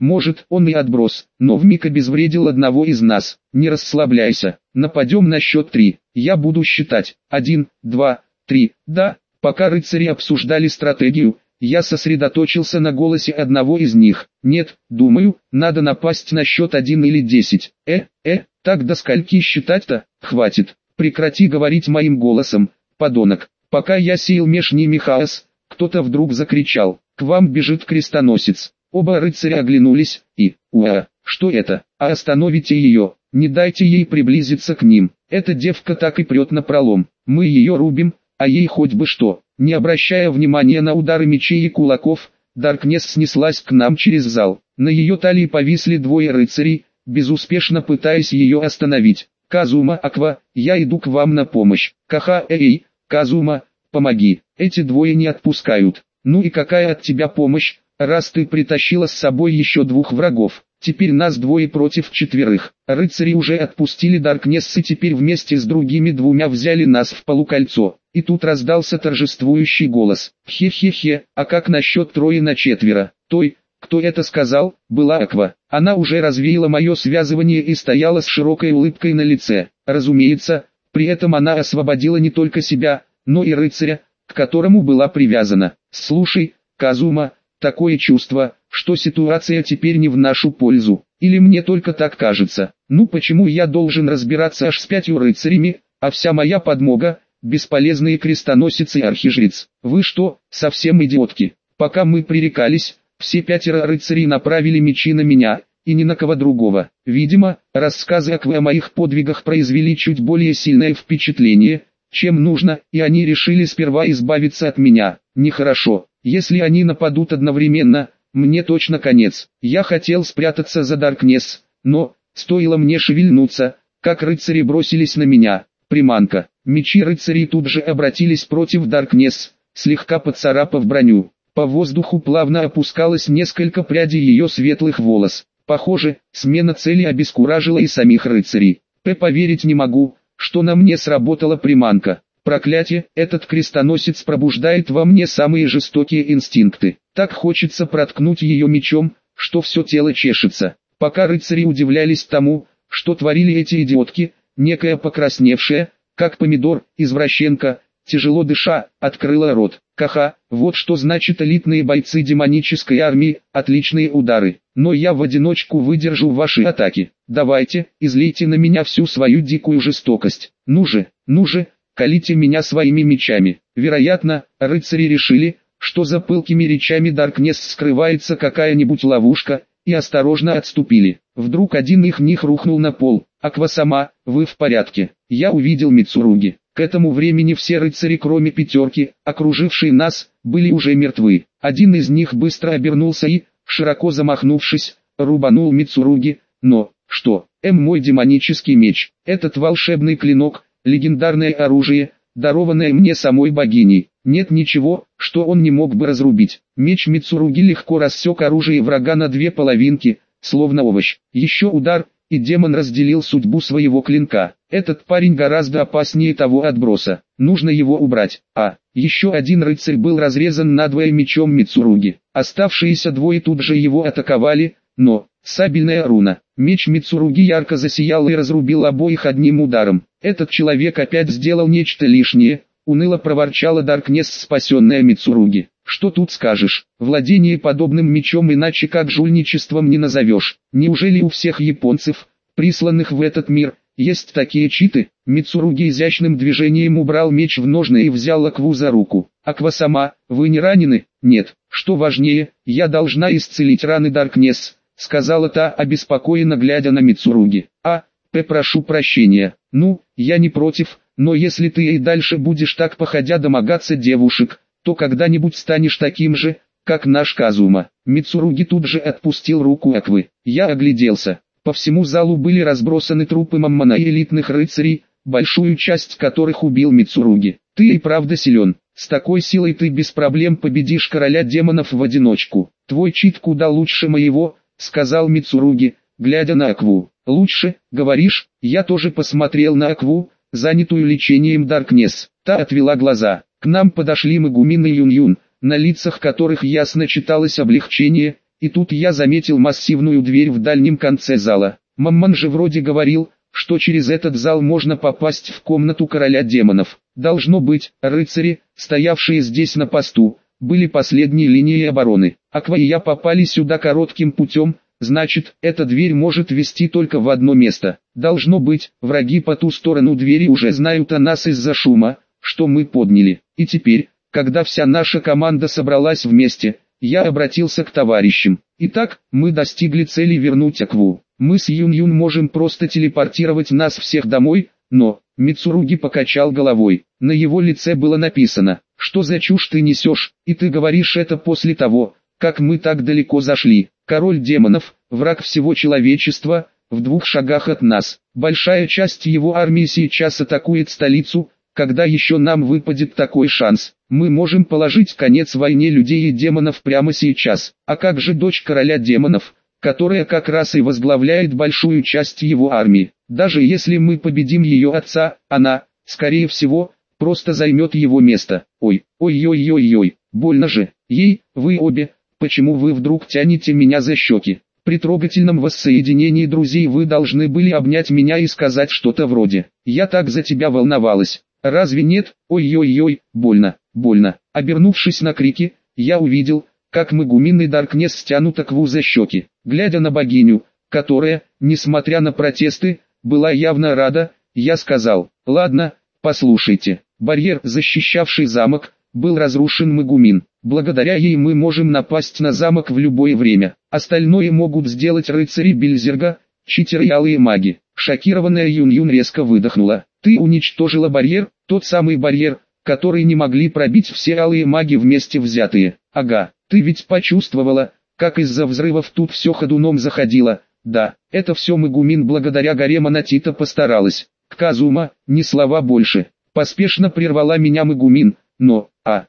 Может, он и отброс, но вмиг обезвредил одного из нас. Не расслабляйся, нападем на счет 3. Я буду считать. 1, 2, 3. Да, пока рыцари обсуждали стратегию, я сосредоточился на голосе одного из них. Нет, думаю, надо напасть на счет 1 или 10. Так до скольки считать-то? Хватит. Прекрати говорить моим голосом, подонок. Пока я сеял меж ними хаос, кто-то вдруг закричал: «К вам бежит крестоносец!» Оба рыцаря оглянулись, и, что это? А остановите ее, не дайте ей приблизиться к ним. Эта девка так и прет напролом. Мы ее рубим, а ей хоть бы что. Не обращая внимания на удары мечей и кулаков, Даркнесс снеслась к нам через зал. На ее талии повисли двое рыцарей, безуспешно пытаясь ее остановить. «Казума, Аква, я иду к вам на помощь». Казума, помоги, эти двое не отпускают. Ну и какая от тебя помощь, раз ты притащила с собой еще двух врагов? Теперь нас двое против четверых. Рыцари уже отпустили Даркнесс и теперь вместе с другими двумя взяли нас в полукольцо. И тут раздался торжествующий голос: «Хе-хе-хе, а как насчет 3 на 4? Той, кто это сказал, была Аква. Она уже развеяла мое связывание и стояла с широкой улыбкой на лице. Разумеется, при этом она освободила не только себя, но и рыцаря, к которому была привязана. Слушай, Казума, такое чувство, что ситуация теперь не в нашу пользу. Или мне только так кажется? Ну почему я должен разбираться аж с 5 рыцарями, а вся моя подмога — бесполезные крестоносец и архижрец? Вы что, совсем идиотки?» Пока мы пререкались, все 5 рыцарей направили мечи на меня, и ни на кого другого. Видимо, рассказы Аквы о моих подвигах произвели чуть более сильное впечатление, чем нужно, и они решили сперва избавиться от меня. Нехорошо, если они нападут одновременно, мне точно конец. Я хотел спрятаться за Даркнесс, но, стоило мне шевельнуться, как рыцари бросились на меня. Приманка. Мечи рыцарей тут же обратились против Даркнесс, слегка поцарапав броню. По воздуху плавно опускалось несколько прядей ее светлых волос. Похоже, смена цели обескуражила и самих рыцарей. Поверить не могу, что на мне сработала приманка. Проклятие, этот крестоносец пробуждает во мне самые жестокие инстинкты. Так хочется проткнуть ее мечом, что все тело чешется. Пока рыцари удивлялись тому, что творили эти идиотки, некая покрасневшая, как помидор, извращенка, тяжело дыша, открыла рот. Ха-ха, вот что значит элитные бойцы демонической армии, отличные удары. Но я в одиночку выдержу ваши атаки. Давайте, излейте на меня всю свою дикую жестокость. Ну же, колите меня своими мечами. Вероятно, рыцари решили, что за пылкими речами Даркнесс скрывается какая-нибудь ловушка, и осторожно отступили. Вдруг один из них рухнул на пол. «Аква-сама, вы в порядке?» Я увидел Мицуруги. К этому времени все рыцари, кроме 5, окружившие нас, были уже мертвы. Один из них быстро обернулся и, широко замахнувшись, рубанул Мицуруги. Но, что, мой демонический меч, этот волшебный клинок, легендарное оружие, дарованное мне самой богиней. Нет ничего, что он не мог бы разрубить. Меч Мицуруги легко рассек оружие врага на 2 половинки, словно овощ. Еще удар, и демон разделил судьбу своего клинка. Этот парень гораздо опаснее того отброса. Нужно его убрать. Еще один рыцарь был разрезан надвое мечом Мицуруги. Оставшиеся 2 тут же его атаковали, но, сабельная руна. Меч Мицуруги ярко засиял и разрубил обоих одним ударом. Этот человек опять сделал нечто лишнее, уныло проворчала Даркнесс, спасенная Мицуруги. Что тут скажешь, владение подобным мечом иначе как жульничеством не назовешь. Неужели у всех японцев, присланных в этот мир, есть такие читы? Мицуруги изящным движением убрал меч в ножны и взял Акву за руку. «Аква-сама, вы не ранены?» «Нет, что важнее, я должна исцелить раны Даркнесс», сказала та, обеспокоенно глядя на Мицуруги. Прошу прощения. Ну, я не против, но если ты и дальше будешь так походя домогаться девушек, то когда-нибудь станешь таким же, как наш Казума». Мицуруги тут же отпустил руку Аквы. Я огляделся. По всему залу были разбросаны трупы Маммона и элитных рыцарей, большую часть которых убил Мицуруги. «Ты и правда силен. С такой силой ты без проблем победишь короля демонов в одиночку. Твой чит куда лучше моего», сказал Мицуруги, глядя на Акву. «Лучше, говоришь?» Я тоже посмотрел на Акву, занятую лечением Даркнесс. Та отвела глаза. К нам подошли Мегумин и Юн-Юн, на лицах которых ясно читалось облегчение, и тут я заметил массивную дверь в дальнем конце зала. Мамман же вроде говорил, что через этот зал можно попасть в комнату короля демонов. Должно быть, рыцари, стоявшие здесь на посту, были последней линией обороны. Аква и я попали сюда коротким путем, значит, эта дверь может вести только в одно место. Должно быть, враги по ту сторону двери уже знают о нас из-за шума, что мы подняли. И теперь, когда вся наша команда собралась вместе, я обратился к товарищам. Итак, мы достигли цели вернуть Акву. Мы с Юн-Юн можем просто телепортировать нас всех домой, но... Мицуруги покачал головой. На его лице было написано: «Что за чушь ты несешь, и ты говоришь это после того, как мы так далеко зашли. Король демонов, враг всего человечества, в 2 шагах от нас. Большая часть его армии сейчас атакует столицу, когда еще нам выпадет такой шанс. Мы можем положить конец войне людей и демонов прямо сейчас. А как же дочь короля демонов, которая как раз и возглавляет большую часть его армии? Даже если мы победим ее отца, она, скорее всего, просто займет его место. Ой-ой-ой-ой, больно же. Ей, вы обе, почему вы вдруг тянете меня за щеки? При трогательном воссоединении друзей вы должны были обнять меня и сказать что-то вроде: «Я так за тебя волновалась». Разве нет? Ой-ой-ой, больно, больно. Обернувшись на крики, я увидел, как Мегумин и Даркнесс стянут Акву за щеки. Глядя на богиню, которая, несмотря на протесты, была явно рада, я сказал: «Ладно, послушайте, барьер, защищавший замок, был разрушен Мегумин. Благодаря ей мы можем напасть на замок в любое время. Остальное могут сделать рыцари Бельзерга, читеры и алые маги». Шокированная Юн-Юн резко выдохнула. «Ты уничтожила барьер, тот самый барьер, который не могли пробить все алые маги вместе взятые. Ага, ты ведь почувствовала, как из-за взрывов тут все ходуном заходило. Да, это все Мегумин благодаря горе Монотита постаралась. Казума, ни слова больше». Поспешно прервала меня Мегумин. «Но,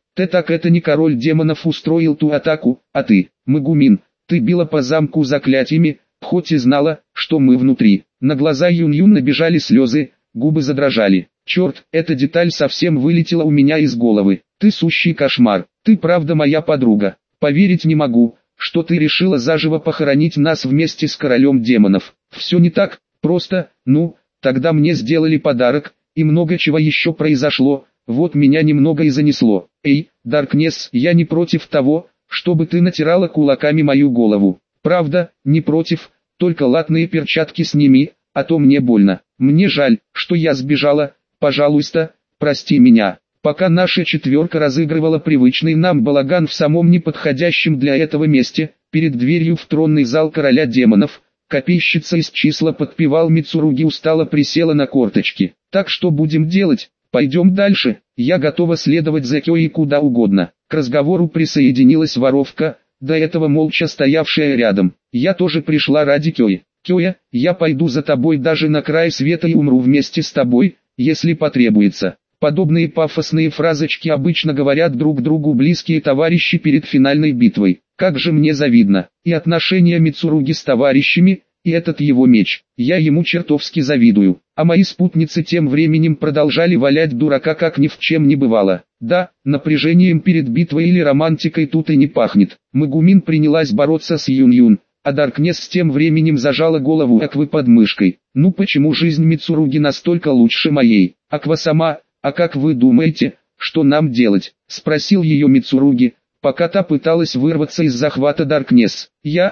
это не король демонов устроил ту атаку, а ты, Мегумин, ты била по замку заклятиями, хоть и знала, что мы внутри». На глаза Юн-Юн набежали слезы, губы задрожали. «Черт, эта деталь совсем вылетела у меня из головы. Ты сущий кошмар, ты правда моя подруга. Поверить не могу, что ты решила заживо похоронить нас вместе с королем демонов. Все не так просто, тогда мне сделали подарок, и много чего еще произошло, вот меня немного и занесло. Эй, Даркнесс, я не против того, чтобы ты натирала кулаками мою голову. Правда, не против, только латные перчатки сними, а то мне больно. Мне жаль, что я сбежала, пожалуйста, прости меня». Пока наша четверка разыгрывала привычный нам балаган в самом неподходящем для этого месте, перед дверью в тронный зал короля демонов, копейщица из числа подпевал Мицуруги устало присела на корточки. «Так что будем делать? Пойдем дальше, я готова следовать за Кёей куда угодно». К разговору присоединилась воровка, до этого молча стоявшая рядом. «Я тоже пришла ради Кёи. Кёя, я пойду за тобой даже на край света и умру вместе с тобой, если потребуется». Подобные пафосные фразочки обычно говорят друг другу близкие товарищи перед финальной битвой. Как же мне завидно. И отношения Мицуруги с товарищами, и этот его меч. Я ему чертовски завидую. А мои спутницы тем временем продолжали валять дурака, как ни в чем не бывало. Да, напряжением перед битвой или романтикой тут и не пахнет. Мегумин принялась бороться с Юн-Юн, а Даркнесс тем временем зажала голову Аквы под мышкой. Почему жизнь Мицуруги настолько лучше моей? Аква сама... «А как вы думаете, что нам делать?» — спросил ее Мицуруги, пока та пыталась вырваться из захвата Даркнесс.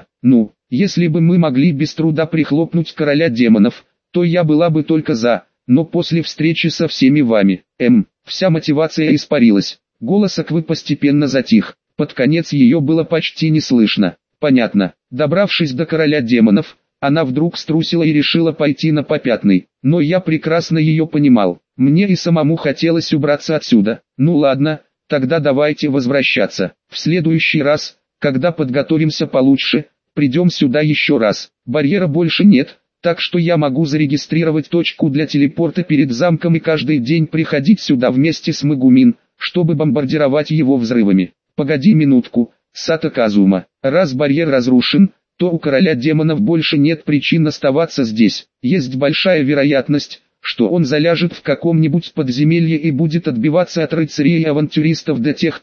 Если бы мы могли без труда прихлопнуть короля демонов, то я была бы только за, но после встречи со всеми вами, вся мотивация испарилась. Голос Аквы постепенно затих, под конец ее было почти не слышно. Понятно, добравшись до короля демонов, она вдруг струсила и решила пойти на попятный, но я прекрасно ее понимал. Мне и самому хотелось убраться отсюда. Ладно, тогда давайте возвращаться. В следующий раз, когда подготовимся получше, придем сюда еще раз. Барьера больше нет, так что я могу зарегистрировать точку для телепорта перед замком и каждый день приходить сюда вместе с Мегумин, чтобы бомбардировать его взрывами. Погоди минутку, Сато Казума. Раз барьер разрушен, то у короля демонов больше нет причин оставаться здесь. Есть большая вероятность, что он заляжет в каком-нибудь подземелье и будет отбиваться от рыцарей и авантюристов до тех пор,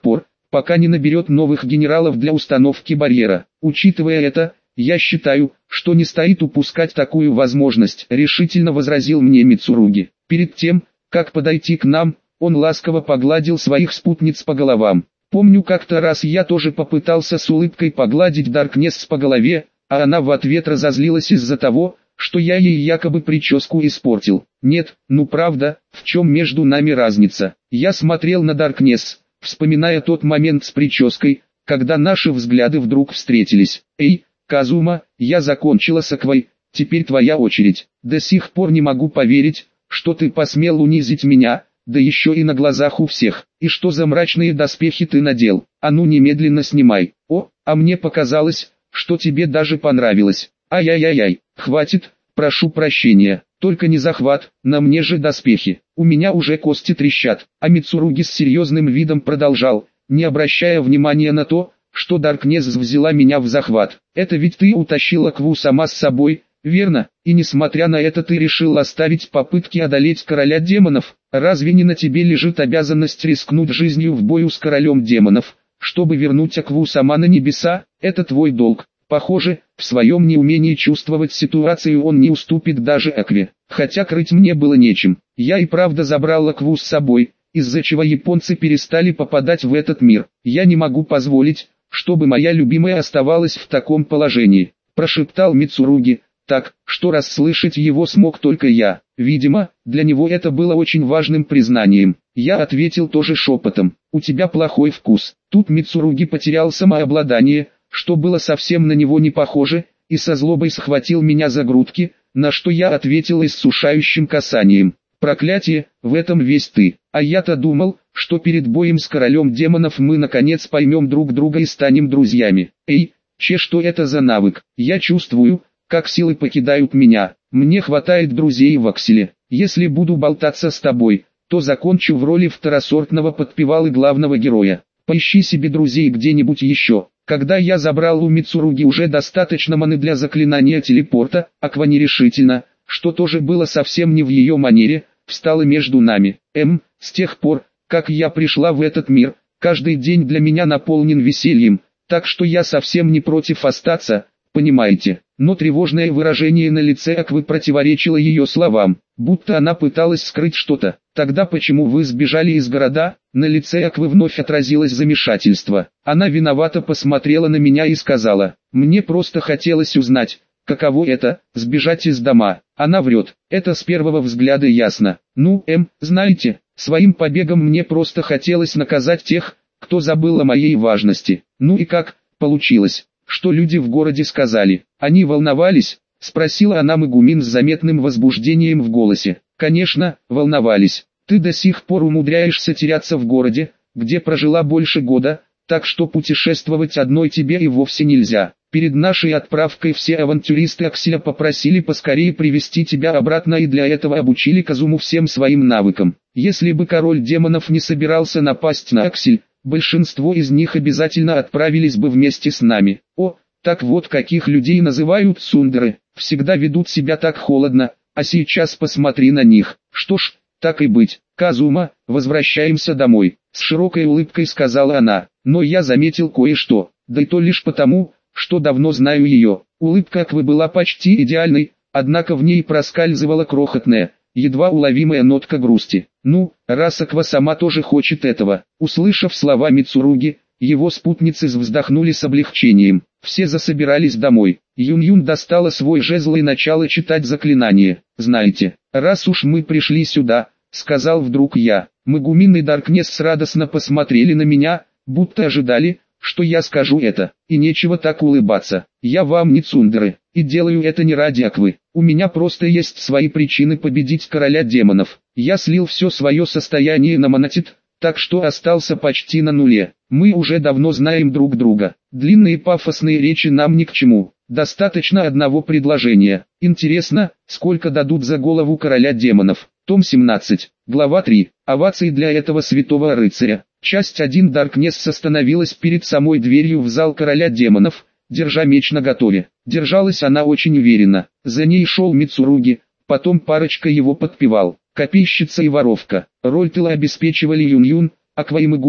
пока не наберет новых генералов для установки барьера. Учитывая это, я считаю, что не стоит упускать такую возможность, решительно возразил мне Мицуруги. Перед тем, как подойти к нам, он ласково погладил своих спутниц по головам. Помню, как-то раз я тоже попытался с улыбкой погладить Даркнесс по голове, а она в ответ разозлилась из-за того, что я ей якобы прическу испортил. Нет, ну правда, в чем между нами разница? Я смотрел на Даркнесс, вспоминая тот момент с прической, когда наши взгляды вдруг встретились. Эй, Казума, я закончила с Аквой, теперь твоя очередь. До сих пор не могу поверить, что ты посмел унизить меня, да еще и на глазах у всех. И что за мрачные доспехи ты надел? А ну немедленно снимай. О, а мне показалось, что тебе даже понравилось. Ай-яй-яй-яй, хватит, прошу прощения, только не захват, на мне же доспехи. У меня уже кости трещат. А Мицуруги с серьезным видом продолжал, не обращая внимания на то, что Даркнесс взяла меня в захват. Это ведь ты утащила Кву сама с собой, верно? И несмотря на это ты решил оставить попытки одолеть короля демонов. Разве не на тебе лежит обязанность рискнуть жизнью в бою с королем демонов, чтобы вернуть Акву сама на небеса? Это твой долг. Похоже, в своем неумении чувствовать ситуацию он не уступит даже Акве. Хотя крыть мне было нечем. Я и правда забрал Акву с собой, из-за чего японцы перестали попадать в этот мир. Я не могу позволить, чтобы моя любимая оставалась в таком положении, прошептал Мицуруги, так, что расслышать его смог только я. Видимо, для него это было очень важным признанием. Я ответил тоже шепотом, у тебя плохой вкус. Тут Мицуруги потерял самообладание, что было совсем на него не похоже, и со злобой схватил меня за грудки, на что я ответил иссушающим касанием. Проклятие, в этом весь ты. А я-то думал, что перед боем с королем демонов мы наконец поймем друг друга и станем друзьями. Эй, что это за навык? Я чувствую, как силы покидают меня. Мне хватает друзей в Акселе. Если буду болтаться с тобой, то закончу в роли второсортного подпевалы главного героя. Поищи себе друзей где-нибудь еще. Когда я забрал у Мицуруги уже достаточно маны для заклинания телепорта, Аква нерешительно, что тоже было совсем не в ее манере, встала между нами. С тех пор, как я пришла в этот мир, каждый день для меня наполнен весельем, так что я совсем не против остаться, понимаете. Но тревожное выражение на лице Аквы противоречило ее словам, будто она пыталась скрыть что-то. Тогда почему вы сбежали из города? На лице Аквы вновь отразилось замешательство. Она виновато посмотрела на меня и сказала, мне просто хотелось узнать, каково это, сбежать из дома. Она врет, это с первого взгляда ясно. Ну, знаете, своим побегом мне просто хотелось наказать тех, кто забыл о моей важности. Ну и как, получилось? Что люди в городе сказали? Они волновались? Спросила она Мегумин с заметным возбуждением в голосе. Конечно, волновались. Ты до сих пор умудряешься теряться в городе, где прожила больше года, так что путешествовать одной тебе и вовсе нельзя. Перед нашей отправкой все авантюристы Акселя попросили поскорее привести тебя обратно и для этого обучили Казуму всем своим навыкам. Если бы король демонов не собирался напасть на Аксель, большинство из них обязательно отправились бы вместе с нами. О, так вот каких людей называют цундеры, всегда ведут себя так холодно, а сейчас посмотри на них. Что ж, так и быть, Казума, возвращаемся домой, с широкой улыбкой сказала она, но я заметил кое-что, да и то лишь потому, что давно знаю ее. Улыбка Аквы была почти идеальной, однако в ней проскальзывала крохотная, едва уловимая нотка грусти. Ну, раз Аква сама тоже хочет этого. Услышав слова Мицуруги, его спутницы вздохнули с облегчением. Все засобирались домой. Юн-Юн достала свой жезл и начала читать заклинание. «Знаете, раз уж мы пришли сюда», — сказал вдруг я. Мегумин и Даркнесс радостно посмотрели на меня, будто ожидали, что я скажу это. И нечего так улыбаться. Я вам не цундеры, и делаю это не ради Аквы. У меня просто есть свои причины победить короля демонов. Я слил все свое состояние на монотит, так что остался почти на нуле. Мы уже давно знаем друг друга. Длинные пафосные речи нам ни к чему. Достаточно одного предложения. Интересно, сколько дадут за голову короля демонов. Том 17, глава 3. Овации для этого святого рыцаря. Часть 1. Даркнесс остановилась перед самой дверью в зал короля демонов, держа меч наготове. Держалась она очень уверенно. За ней шел Мицуруги, потом парочка его подпевал. Копейщица и воровка. Роль тыла обеспечивали Юн-Юн, Аква и Мегумин.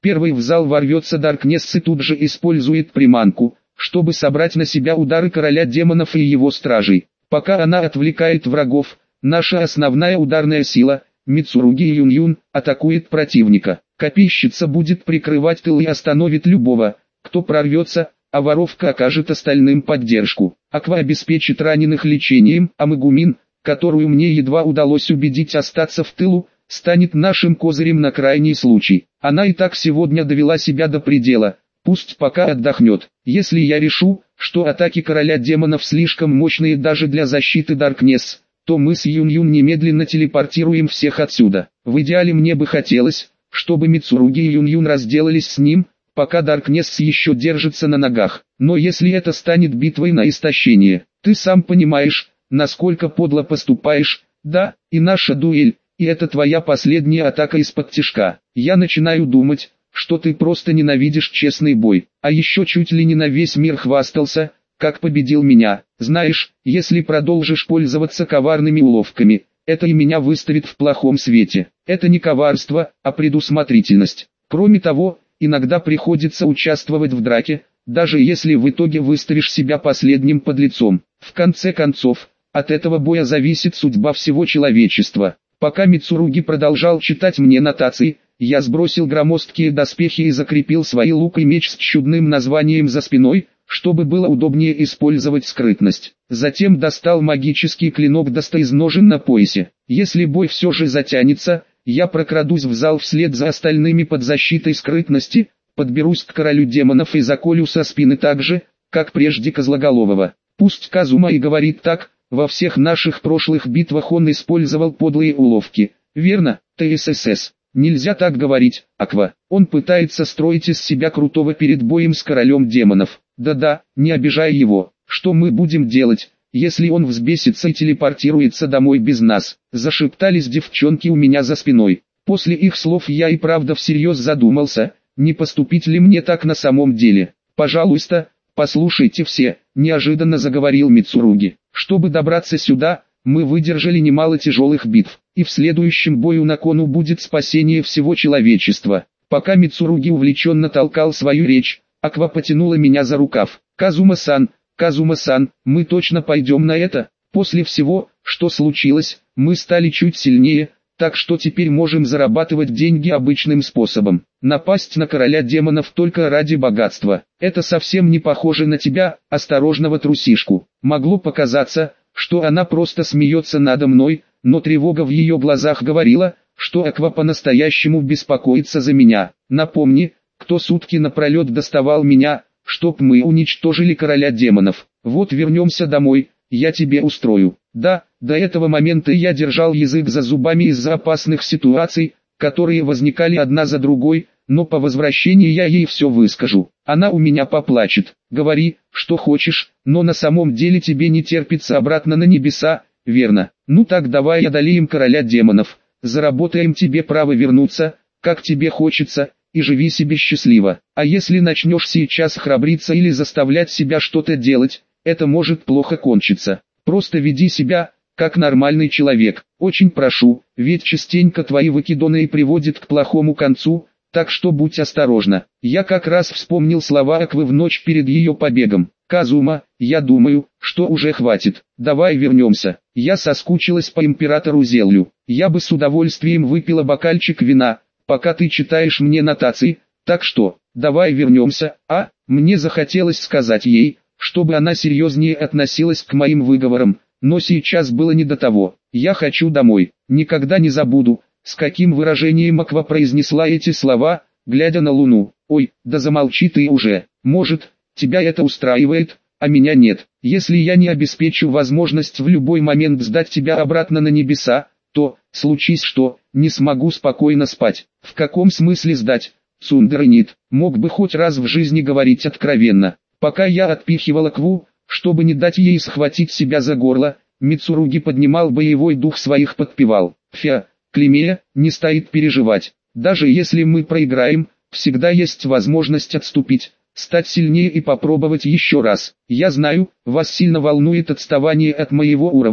Первый в зал ворвется Даркнесс и тут же использует приманку, чтобы собрать на себя удары короля демонов и его стражей. Пока она отвлекает врагов, наша основная ударная сила, Мицуруги Юн-Юн, атакует противника. Копейщица будет прикрывать тыл и остановит любого, кто прорвется, а воровка окажет остальным поддержку. Аква обеспечит раненых лечением, а Магумин, которую мне едва удалось убедить остаться в тылу, станет нашим козырем на крайний случай. Она и так сегодня довела себя до предела, пусть пока отдохнет. Если я решу, что атаки короля демонов слишком мощные даже для защиты Даркнесс, то мы с Юн-Юн немедленно телепортируем всех отсюда. В идеале мне бы хотелось, чтобы Мицуруги и Юн-Юн разделались с ним, пока Даркнесс еще держится на ногах. Но если это станет битвой на истощение, ты сам понимаешь, насколько подло поступаешь. Да, и наша дуэль, и это твоя последняя атака из-под тишка. Я начинаю думать, что ты просто ненавидишь честный бой, а еще чуть ли не на весь мир хвастался, как победил меня. Знаешь, если продолжишь пользоваться коварными уловками, это и меня выставит в плохом свете. Это не коварство, а предусмотрительность. Кроме того, иногда приходится участвовать в драке, даже если в итоге выставишь себя последним подлецом. В конце концов, от этого боя зависит судьба всего человечества. Пока Мицуруги продолжал читать мне нотации, я сбросил громоздкие доспехи и закрепил свои лук и меч с чудным названием за спиной, чтобы было удобнее использовать скрытность. Затем достал магический клинок Даста из ножен на поясе. Если бой все же затянется, я прокрадусь в зал вслед за остальными под защитой скрытности, подберусь к королю демонов и заколю со спины так же, как прежде Козлоголового. Пусть Казума и говорит так, во всех наших прошлых битвах он использовал подлые уловки. Верно, ТССС. Нельзя так говорить, Аква. Он пытается строить из себя крутого перед боем с королем демонов. Да-да, не обижай его. Что мы будем делать, если он взбесится и телепортируется домой без нас? Зашептались девчонки у меня за спиной. После их слов я и правда всерьез задумался, не поступить ли мне так на самом деле. Пожалуйста, послушайте все, неожиданно заговорил Мицуруги. Чтобы добраться сюда, мы выдержали немало тяжелых битв, и в следующем бою на кону будет спасение всего человечества. Пока Мицуруги увлеченно толкал свою речь, Аква потянула меня за рукав. Казума-сан, Казума-сан, мы точно пойдем на это? После всего, что случилось, мы стали чуть сильнее, так что теперь можем зарабатывать деньги обычным способом. Напасть на короля демонов только ради богатства. Это совсем не похоже на тебя, осторожного трусишку. Могло показаться, что она просто смеется надо мной, но тревога в ее глазах говорила, что Аква по-настоящему беспокоится за меня. Напомни, кто сутки напролет доставал меня, чтоб мы уничтожили короля демонов. Вот вернемся домой, я тебе устрою. Да, до этого момента я держал язык за зубами из-за опасных ситуаций, которые возникали одна за другой, но по возвращении я ей все выскажу. Она у меня поплачет. Говори, что хочешь, но на самом деле тебе не терпится обратно на небеса, верно? Ну так давай одолеем короля демонов, заработаем тебе право вернуться, как тебе хочется, и живи себе счастливо. А если начнешь сейчас храбриться или заставлять себя что-то делать, это может плохо кончиться. Просто веди себя, как нормальный человек. Очень прошу, ведь частенько твои выкидоны и приводят к плохому концу, так что будь осторожна. Я как раз вспомнил слова Аквы в ночь перед ее побегом. Казума, я думаю, что уже хватит. Давай вернемся. Я соскучилась по императору Зеллю. Я бы с удовольствием выпила бокальчик вина, пока ты читаешь мне нотации, так что, давай вернемся, а? Мне захотелось сказать ей, чтобы она серьезнее относилась к моим выговорам, но сейчас было не до того. Я хочу домой. Никогда не забуду, с каким выражением Аква произнесла эти слова, глядя на луну. Ой, да замолчи ты уже. Может, тебя это устраивает, а меня нет. Если я не обеспечу возможность в любой момент сдать тебя обратно на небеса, то, случись что, не смогу спокойно спать. В каком смысле сдать? Цундернит, мог бы хоть раз в жизни говорить откровенно. Пока я отпихивал Акву, чтобы не дать ей схватить себя за горло, Мицуруги поднимал боевой дух своих подпевал. Фя, Клемея, не стоит переживать. Даже если мы проиграем, всегда есть возможность отступить, стать сильнее и попробовать еще раз. Я знаю, вас сильно волнует отставание от моего уровня,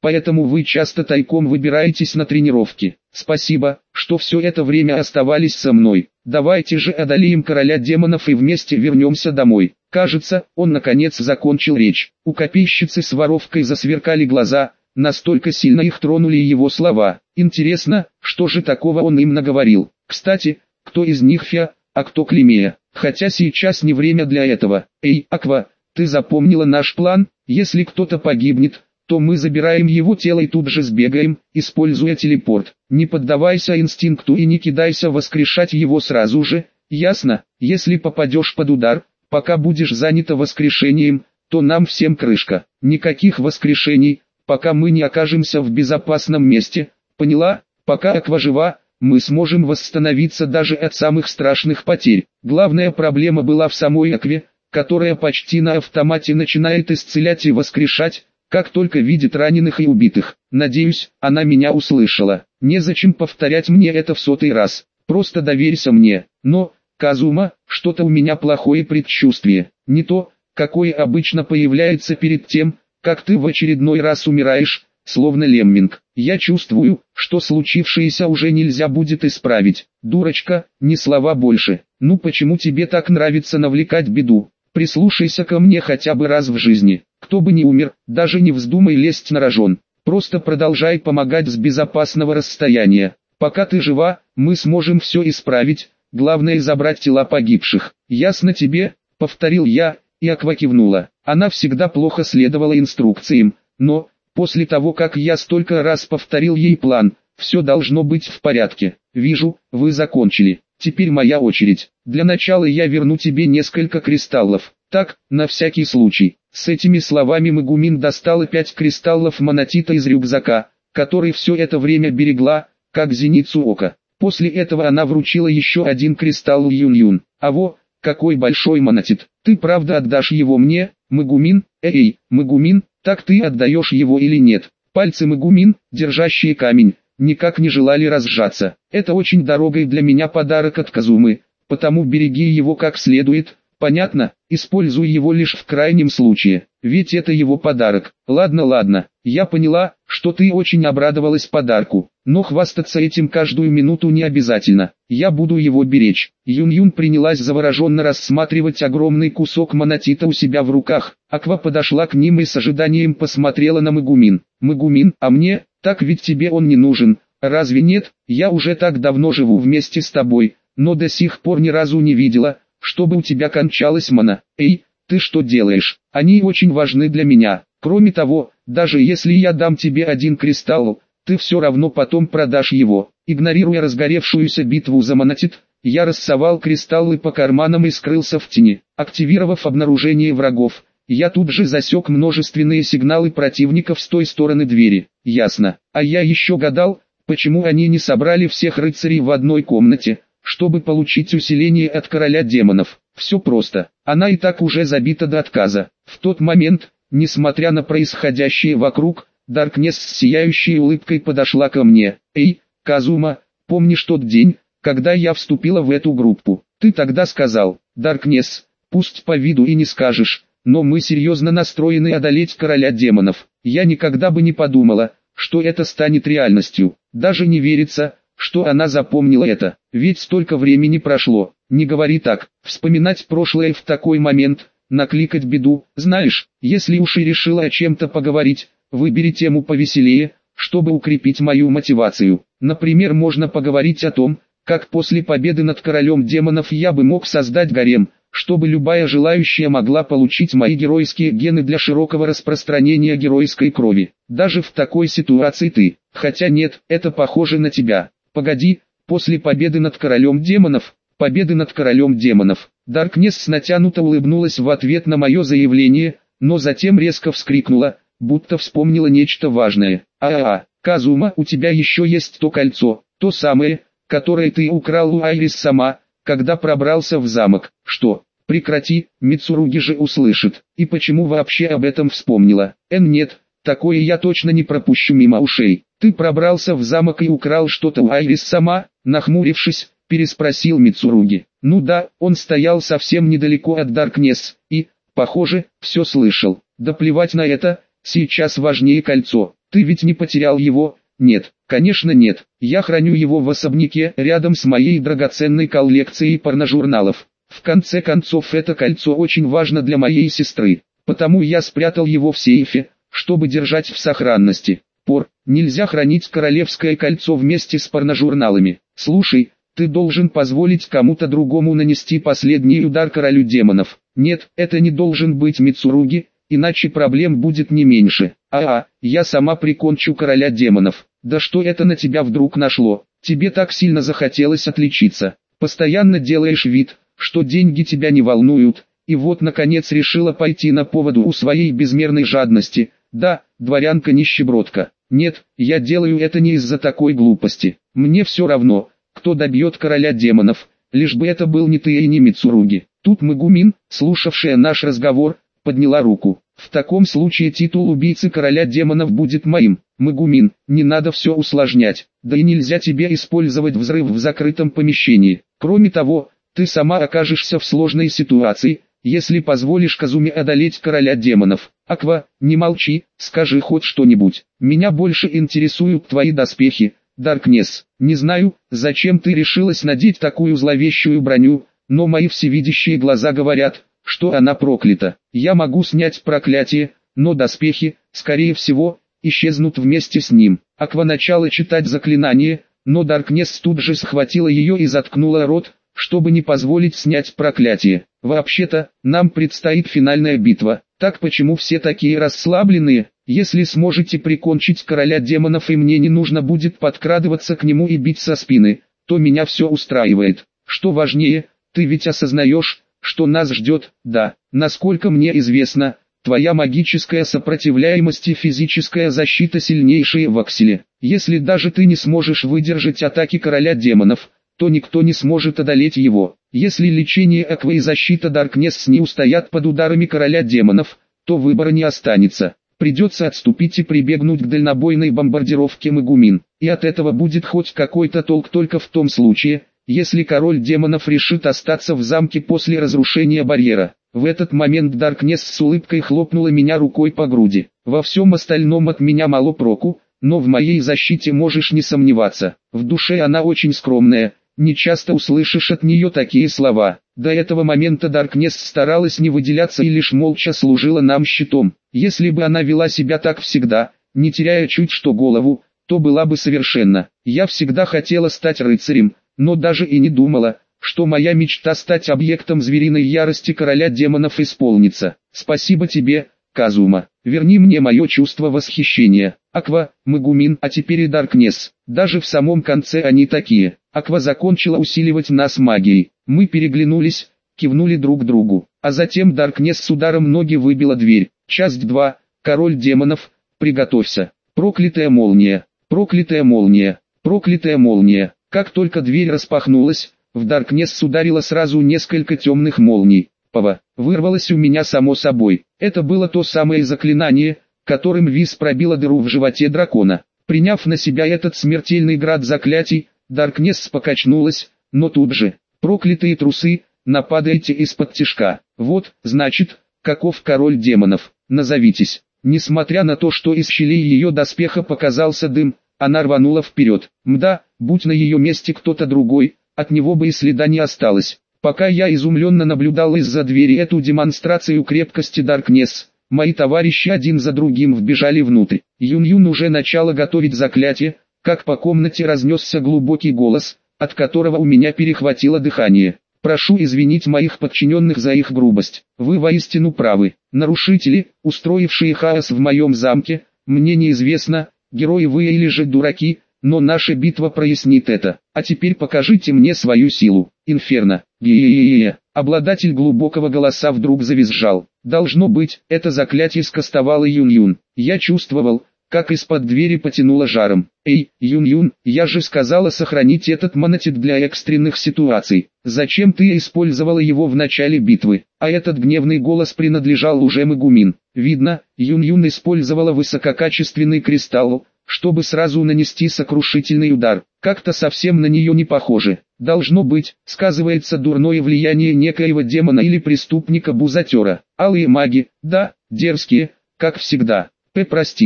поэтому вы часто тайком выбираетесь на тренировки. Спасибо, что все это время оставались со мной. Давайте же одолеем короля демонов и вместе вернемся домой. Кажется, он наконец закончил речь. У копейщицы с воровкой засверкали глаза, настолько сильно их тронули его слова. Интересно, что же такого он им наговорил. Кстати, кто из них Фя, а кто Клемея? Хотя сейчас не время для этого. Эй, Аква, ты запомнила наш план? Если кто-то погибнет, то мы забираем его тело и тут же сбегаем, используя телепорт. Не поддавайся инстинкту и не кидайся воскрешать его сразу же, ясно? Если попадешь под удар, пока будешь занята воскрешением, то нам всем крышка. Никаких воскрешений, пока мы не окажемся в безопасном месте, поняла? Пока Аква жива, мы сможем восстановиться даже от самых страшных потерь. Главная проблема была в самой Акве, которая почти на автомате начинает исцелять и воскрешать, как только видит раненых и убитых. Надеюсь, она меня услышала. Незачем повторять мне это в 100-й раз. Просто доверься мне. Но, Казума, что-то у меня плохое предчувствие. Не то, какое обычно появляется перед тем, как ты в очередной раз умираешь, словно лемминг. Я чувствую, что случившееся уже нельзя будет исправить. Дурочка, ни слова больше. Ну почему тебе так нравится навлекать беду? Прислушайся ко мне хотя бы раз в жизни. Кто бы ни умер, даже не вздумай лезть на рожон. Просто продолжай помогать с безопасного расстояния. Пока ты жива, мы сможем все исправить, главное забрать тела погибших. Ясно тебе? Повторил я, и Аква кивнула. Она всегда плохо следовала инструкциям, но, после того как я столько раз повторил ей план, все должно быть в порядке. Вижу, вы закончили. Теперь моя очередь. Для начала я верну тебе несколько кристаллов. Так, на всякий случай. С этими словами Мегумин достала 5 кристаллов монотита из рюкзака, который все это время берегла, как зеницу ока. После этого она вручила еще один кристалл Юн-Юн. Аво, какой большой монотит. Ты правда отдашь его мне, Мегумин? Эй, Мегумин, так ты отдаешь его или нет? Пальцы Мегумин, держащие камень, никак не желали разжаться. Это очень дорогой для меня подарок от Казумы, потому береги его как следует, понятно? Используй его лишь в крайнем случае, ведь это его подарок. Ладно, я поняла, что ты очень обрадовалась подарку, но хвастаться этим каждую минуту не обязательно. Я буду его беречь. Юн-Юн принялась завороженно рассматривать огромный кусок монотита у себя в руках. Аква подошла к ним и с ожиданием посмотрела на Мегумин. Мегумин, а мне? Так ведь тебе он не нужен, разве нет? Я уже так давно живу вместе с тобой, но до сих пор ни разу не видела, чтобы у тебя кончалась мана. Эй, ты что делаешь? Они очень важны для меня. Кроме того, даже если я дам тебе один кристалл, ты все равно потом продашь его. Игнорируя разгоревшуюся битву за монотит, я рассовал кристаллы по карманам и скрылся в тени. Активировав обнаружение врагов, я тут же засек множественные сигналы противников с той стороны двери. Ясно. А я еще гадал, почему они не собрали всех рыцарей в одной комнате, чтобы получить усиление от короля демонов. Все просто. Она и так уже забита до отказа. В тот момент, несмотря на происходящее вокруг, Даркнесс с сияющей улыбкой подошла ко мне. «Эй, Казума, помнишь тот день, когда я вступила в эту группу? Ты тогда сказал, Даркнесс, пусть по виду и не скажешь, но мы серьезно настроены одолеть короля демонов. Я никогда бы не подумала, что это станет реальностью. Даже не верится, что она запомнила это, ведь столько времени прошло. Не говори так, вспоминать прошлое в такой момент, накликать беду. Знаешь, если уж и решила о чем-то поговорить, выбери тему повеселее, чтобы укрепить мою мотивацию. Например, можно поговорить о том, как после победы над королем демонов я бы мог создать гарем, чтобы любая желающая могла получить мои геройские гены для широкого распространения геройской крови. Даже в такой ситуации ты, хотя нет, это похоже на тебя. Погоди, после победы над королем демонов, Даркнесс натянуто улыбнулась в ответ на мое заявление, но затем резко вскрикнула, будто вспомнила нечто важное. Казума, у тебя еще есть то кольцо, то самое, которое ты украл у Айрис сама, когда пробрался в замок. Что? Прекрати, Мицуруги же услышит. И почему вообще об этом вспомнила? Нет, такое я точно не пропущу мимо ушей. Ты пробрался в замок и украл что-то у Айрис сама? Нахмурившись, переспросил Мицуруги. Ну да, он стоял совсем недалеко от Даркнесс, и, похоже, все слышал. Да плевать на это, сейчас важнее кольцо. Ты ведь не потерял его? Нет, конечно нет. Я храню его в особняке, рядом с моей драгоценной коллекцией порножурналов. В конце концов, это кольцо очень важно для моей сестры, потому я спрятал его в сейфе, чтобы держать в сохранности. Нельзя хранить королевское кольцо вместе с порножурналами. Слушай, ты должен позволить кому-то другому нанести последний удар королю демонов. Нет, это не должен быть Мицуруги, иначе проблем будет не меньше. Я сама прикончу короля демонов. Да что это на тебя вдруг нашло? Тебе так сильно захотелось отличиться. Постоянно делаешь вид, что деньги тебя не волнуют, и вот наконец решила пойти на поводу у своей безмерной жадности. Да, дворянка-нищебродка. Нет, я делаю это не из-за такой глупости. Мне все равно, кто добьет короля демонов, лишь бы это был не ты и не Мицуруги. Тут Мегумин, слушавшая наш разговор, подняла руку. В таком случае титул убийцы короля демонов будет моим. Мегумин, не надо все усложнять, да и нельзя тебе использовать взрыв в закрытом помещении. Кроме того, ты сама окажешься в сложной ситуации, если позволишь Казуме одолеть короля демонов. Аква, не молчи, скажи хоть что-нибудь. Меня больше интересуют твои доспехи, Даркнесс. Не знаю, зачем ты решилась надеть такую зловещую броню, но мои всевидящие глаза говорят, что она проклята. Я могу снять проклятие, но доспехи, скорее всего, исчезнут вместе с ним. Аква начала читать заклинание, но Даркнесс тут же схватила ее и заткнула рот, чтобы не позволить снять проклятие. Вообще-то, нам предстоит финальная битва. Так почему все такие расслабленные? Если сможете прикончить короля демонов и мне не нужно будет подкрадываться к нему и бить со спины, то меня все устраивает. Что важнее, ты ведь осознаешь, что нас ждет? Да, насколько мне известно, твоя магическая сопротивляемость и физическая защита сильнейшие в Акселе. Если даже ты не сможешь выдержать атаки короля демонов, то никто не сможет одолеть его. Если лечение Аквы и защита Даркнесс не устоят под ударами короля демонов, то выбора не останется. Придется отступить и прибегнуть к дальнобойной бомбардировке Мегумин. И от этого будет хоть какой-то толк только в том случае, если король демонов решит остаться в замке после разрушения барьера. В этот момент Даркнесс с улыбкой хлопнула меня рукой по груди. Во всем остальном от меня мало проку, но в моей защите можешь не сомневаться. В душе она очень скромная. Не часто услышишь от нее такие слова. До этого момента Даркнесс старалась не выделяться и лишь молча служила нам щитом. Если бы она вела себя так всегда, не теряя чуть что голову, то была бы совершенна. Я всегда хотела стать рыцарем, но даже и не думала, что моя мечта стать объектом звериной ярости короля демонов исполнится. Спасибо тебе, Казума. Верни мне мое чувство восхищения. Аква, Мегумин, а теперь и Даркнесс. Даже в самом конце они такие. Аква закончила усиливать нас магией. Мы переглянулись, кивнули друг другу. А затем Даркнесс с ударом ноги выбила дверь. Часть 2. Король демонов, приготовься. Проклятая молния. Проклятая молния. Проклятая молния. Как только дверь распахнулась, в Даркнесс ударило сразу несколько темных молний. Вырвалось у меня само собой. Это было то самое заклинание, которым Виз пробила дыру в животе дракона. Приняв на себя этот смертельный град заклятий, Даркнесс покачнулась, но тут же, проклятые трусы, нападайте из-под тишка. Вот, значит, каков король демонов, назовитесь. Несмотря на то, что из щелей ее доспеха показался дым, она рванула вперед. Мда, будь на ее месте кто-то другой, от него бы и следа не осталось. Пока я изумленно наблюдал из-за двери эту демонстрацию крепкости Даркнесс, мои товарищи один за другим вбежали внутрь. Юн-Юн уже начала готовить заклятие, как по комнате разнесся глубокий голос, от которого у меня перехватило дыхание. Прошу извинить моих подчиненных за их грубость. Вы воистину правы. Нарушители, устроившие хаос в моем замке, мне неизвестно, герои вы или же дураки, но наша битва прояснит это. А теперь покажите мне свою силу. Инферно. Е-е-е-е. Обладатель глубокого голоса вдруг завизжал. Должно быть, это заклятие скостовало Юн-Юн. Я чувствовал, как из-под двери потянуло жаром. Эй, Юн-Юн, я же сказала сохранить этот монотит для экстренных ситуаций. Зачем ты использовала его в начале битвы? А этот гневный голос принадлежал уже Мегумин. Видно, Юн-Юн использовала высококачественный кристалл, чтобы сразу нанести сокрушительный удар. Как-то совсем на нее не похоже. Должно быть, сказывается дурное влияние некоего демона или преступника-бузатера. Алые маги, да, дерзкие, как всегда. Простите,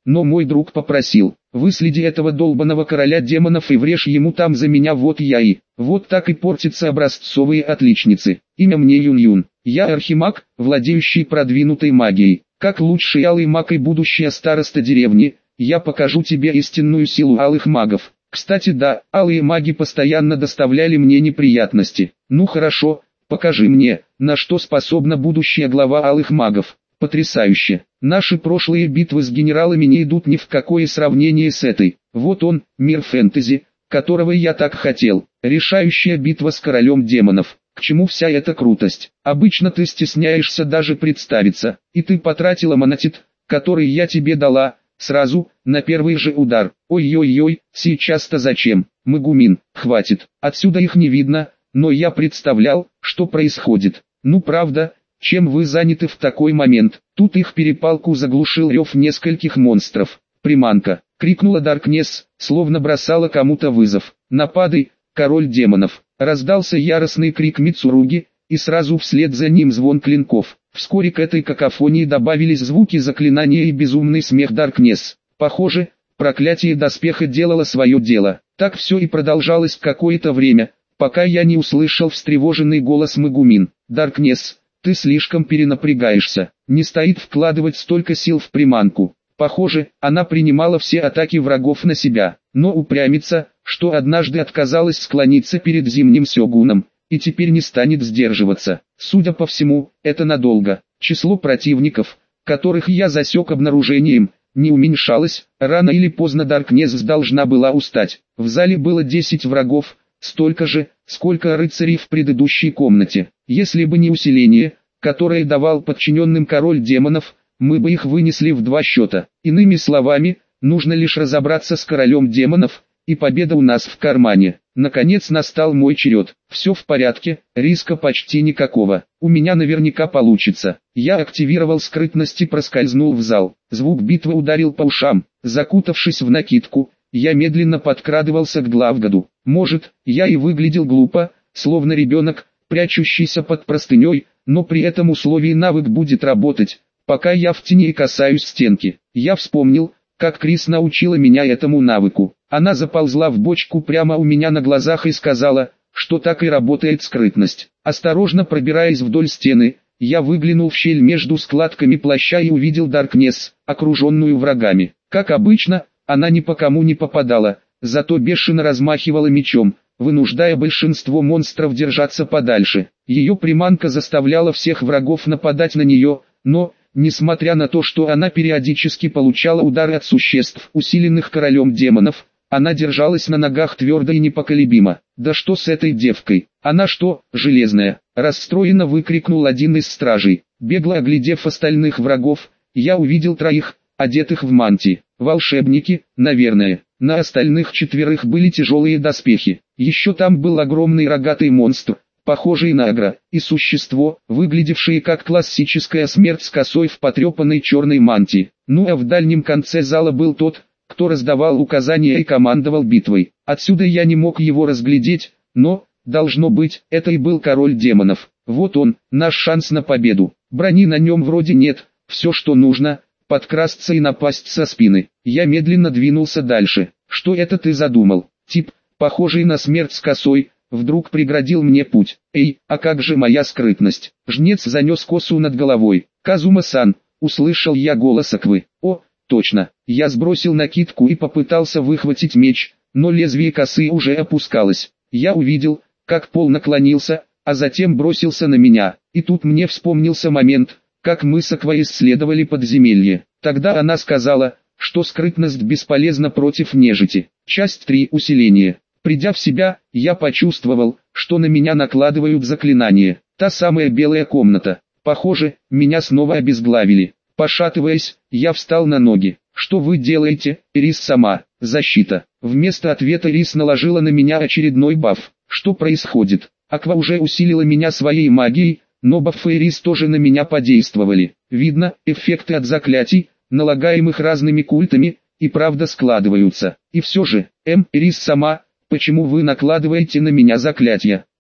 но мой друг попросил: выследи этого долбаного короля демонов и врежь ему там за меня, вот я и... Вот так и портятся образцовые отличницы. Имя мне Юн-Юн. Я архимаг, владеющий продвинутой магией. Как лучший алый маг и будущая староста деревни, я покажу тебе истинную силу алых магов. Кстати, да, алые маги постоянно доставляли мне неприятности. Ну хорошо, покажи мне, на что способна будущая глава алых магов. Потрясающе. Наши прошлые битвы с генералами не идут ни в какое сравнение с этой. Вот он, мир фэнтези, которого я так хотел. Решающая битва с королем демонов. К чему вся эта крутость? Обычно ты стесняешься даже представиться, и ты потратила монетит, который я тебе дала, сразу, на первый же удар. Ой-ой-ой, сейчас-то зачем? Магумин, хватит, отсюда их не видно, но я представлял, что происходит. Ну правда, чем вы заняты в такой момент? Тут их перепалку заглушил рев нескольких монстров. Приманка, крикнула Даркнесс, словно бросала кому-то вызов. Нападай, король демонов. Раздался яростный крик Мицуруги, и сразу вслед за ним звон клинков. Вскоре к этой какофонии добавились звуки заклинания и безумный смех Даркнесс. Похоже, проклятие доспеха делало свое дело. Так все и продолжалось какое-то время, пока я не услышал встревоженный голос Магумин. Даркнесс, ты слишком перенапрягаешься, не стоит вкладывать столько сил в приманку. Похоже, она принимала все атаки врагов на себя, но упрямится, что однажды отказалась склониться перед зимним сёгуном, и теперь не станет сдерживаться. Судя по всему, это надолго. Число противников, которых я засек обнаружением, не уменьшалось. Рано или поздно Даркнесс должна была устать. В зале было 10 врагов, столько же, сколько рыцарей в предыдущей комнате. Если бы не усиление, которое давал подчиненным король демонов, мы бы их вынесли в 2 счета. Иными словами, нужно лишь разобраться с королем демонов, и победа у нас в кармане. Наконец настал мой черед. Все в порядке, риска почти никакого. У меня наверняка получится. Я активировал скрытность и проскользнул в зал. Звук битвы ударил по ушам. Закутавшись в накидку, я медленно подкрадывался к главгаду. Может, я и выглядел глупо, словно ребенок, прячущийся под простыней, но при этом условии навык будет работать, пока я в тени касаюсь стенки. Я вспомнил, как Крис научила меня этому навыку. Она заползла в бочку прямо у меня на глазах и сказала, что так и работает скрытность. Осторожно пробираясь вдоль стены, я выглянул в щель между складками плаща и увидел Даркнесс, окруженную врагами. Как обычно, она ни по кому не попадала, зато бешено размахивала мечом, вынуждая большинство монстров держаться подальше. Ее приманка заставляла всех врагов нападать на нее, но, несмотря на то, что она периодически получала удары от существ, усиленных королем демонов, она держалась на ногах твердо и непоколебимо. «Да что с этой девкой? Она что, железная?» Расстроенно выкрикнул один из стражей. Бегло оглядев остальных врагов, я увидел 3, одетых в мантии. Волшебники, наверное. На остальных 4 были тяжелые доспехи. Еще там был огромный рогатый монстр, похожий на агро, и существо, выглядевшее как классическая смерть с косой в потрепанной черной мантии. Ну а в дальнем конце зала был тот, кто раздавал указания и командовал битвой. Отсюда я не мог его разглядеть, но, должно быть, это и был король демонов. Вот он, наш шанс на победу. Брони на нем вроде нет, все что нужно, подкрасться и напасть со спины. Я медленно двинулся дальше. Что это ты задумал? Тип, похожий на смерть с косой, вдруг преградил мне путь. Эй, а как же моя скрытность? Жнец занес косу над головой. Казума-сан, услышал я голос Аквы. О, точно. Я сбросил накидку и попытался выхватить меч, но лезвие косы уже опускалось. Я увидел, как пол наклонился, а затем бросился на меня. И тут мне вспомнился момент, как мы с Аквой исследовали подземелье. Тогда она сказала, что скрытность бесполезна против нежити. Часть 3. Усиление. Придя в себя, я почувствовал, что на меня накладывают заклинание. Та самая белая комната. Похоже, меня снова обезглавили. Пошатываясь, я встал на ноги. «Что вы делаете, Рис сама?» «Защита». Вместо ответа Рис наложила на меня очередной баф. Что происходит? Аква уже усилила меня своей магией, но бафы и Рис тоже на меня подействовали. Видно, эффекты от заклятий, налагаемых разными культами, и правда складываются. И все же, Рис сама, почему вы накладываете на меня заклятия?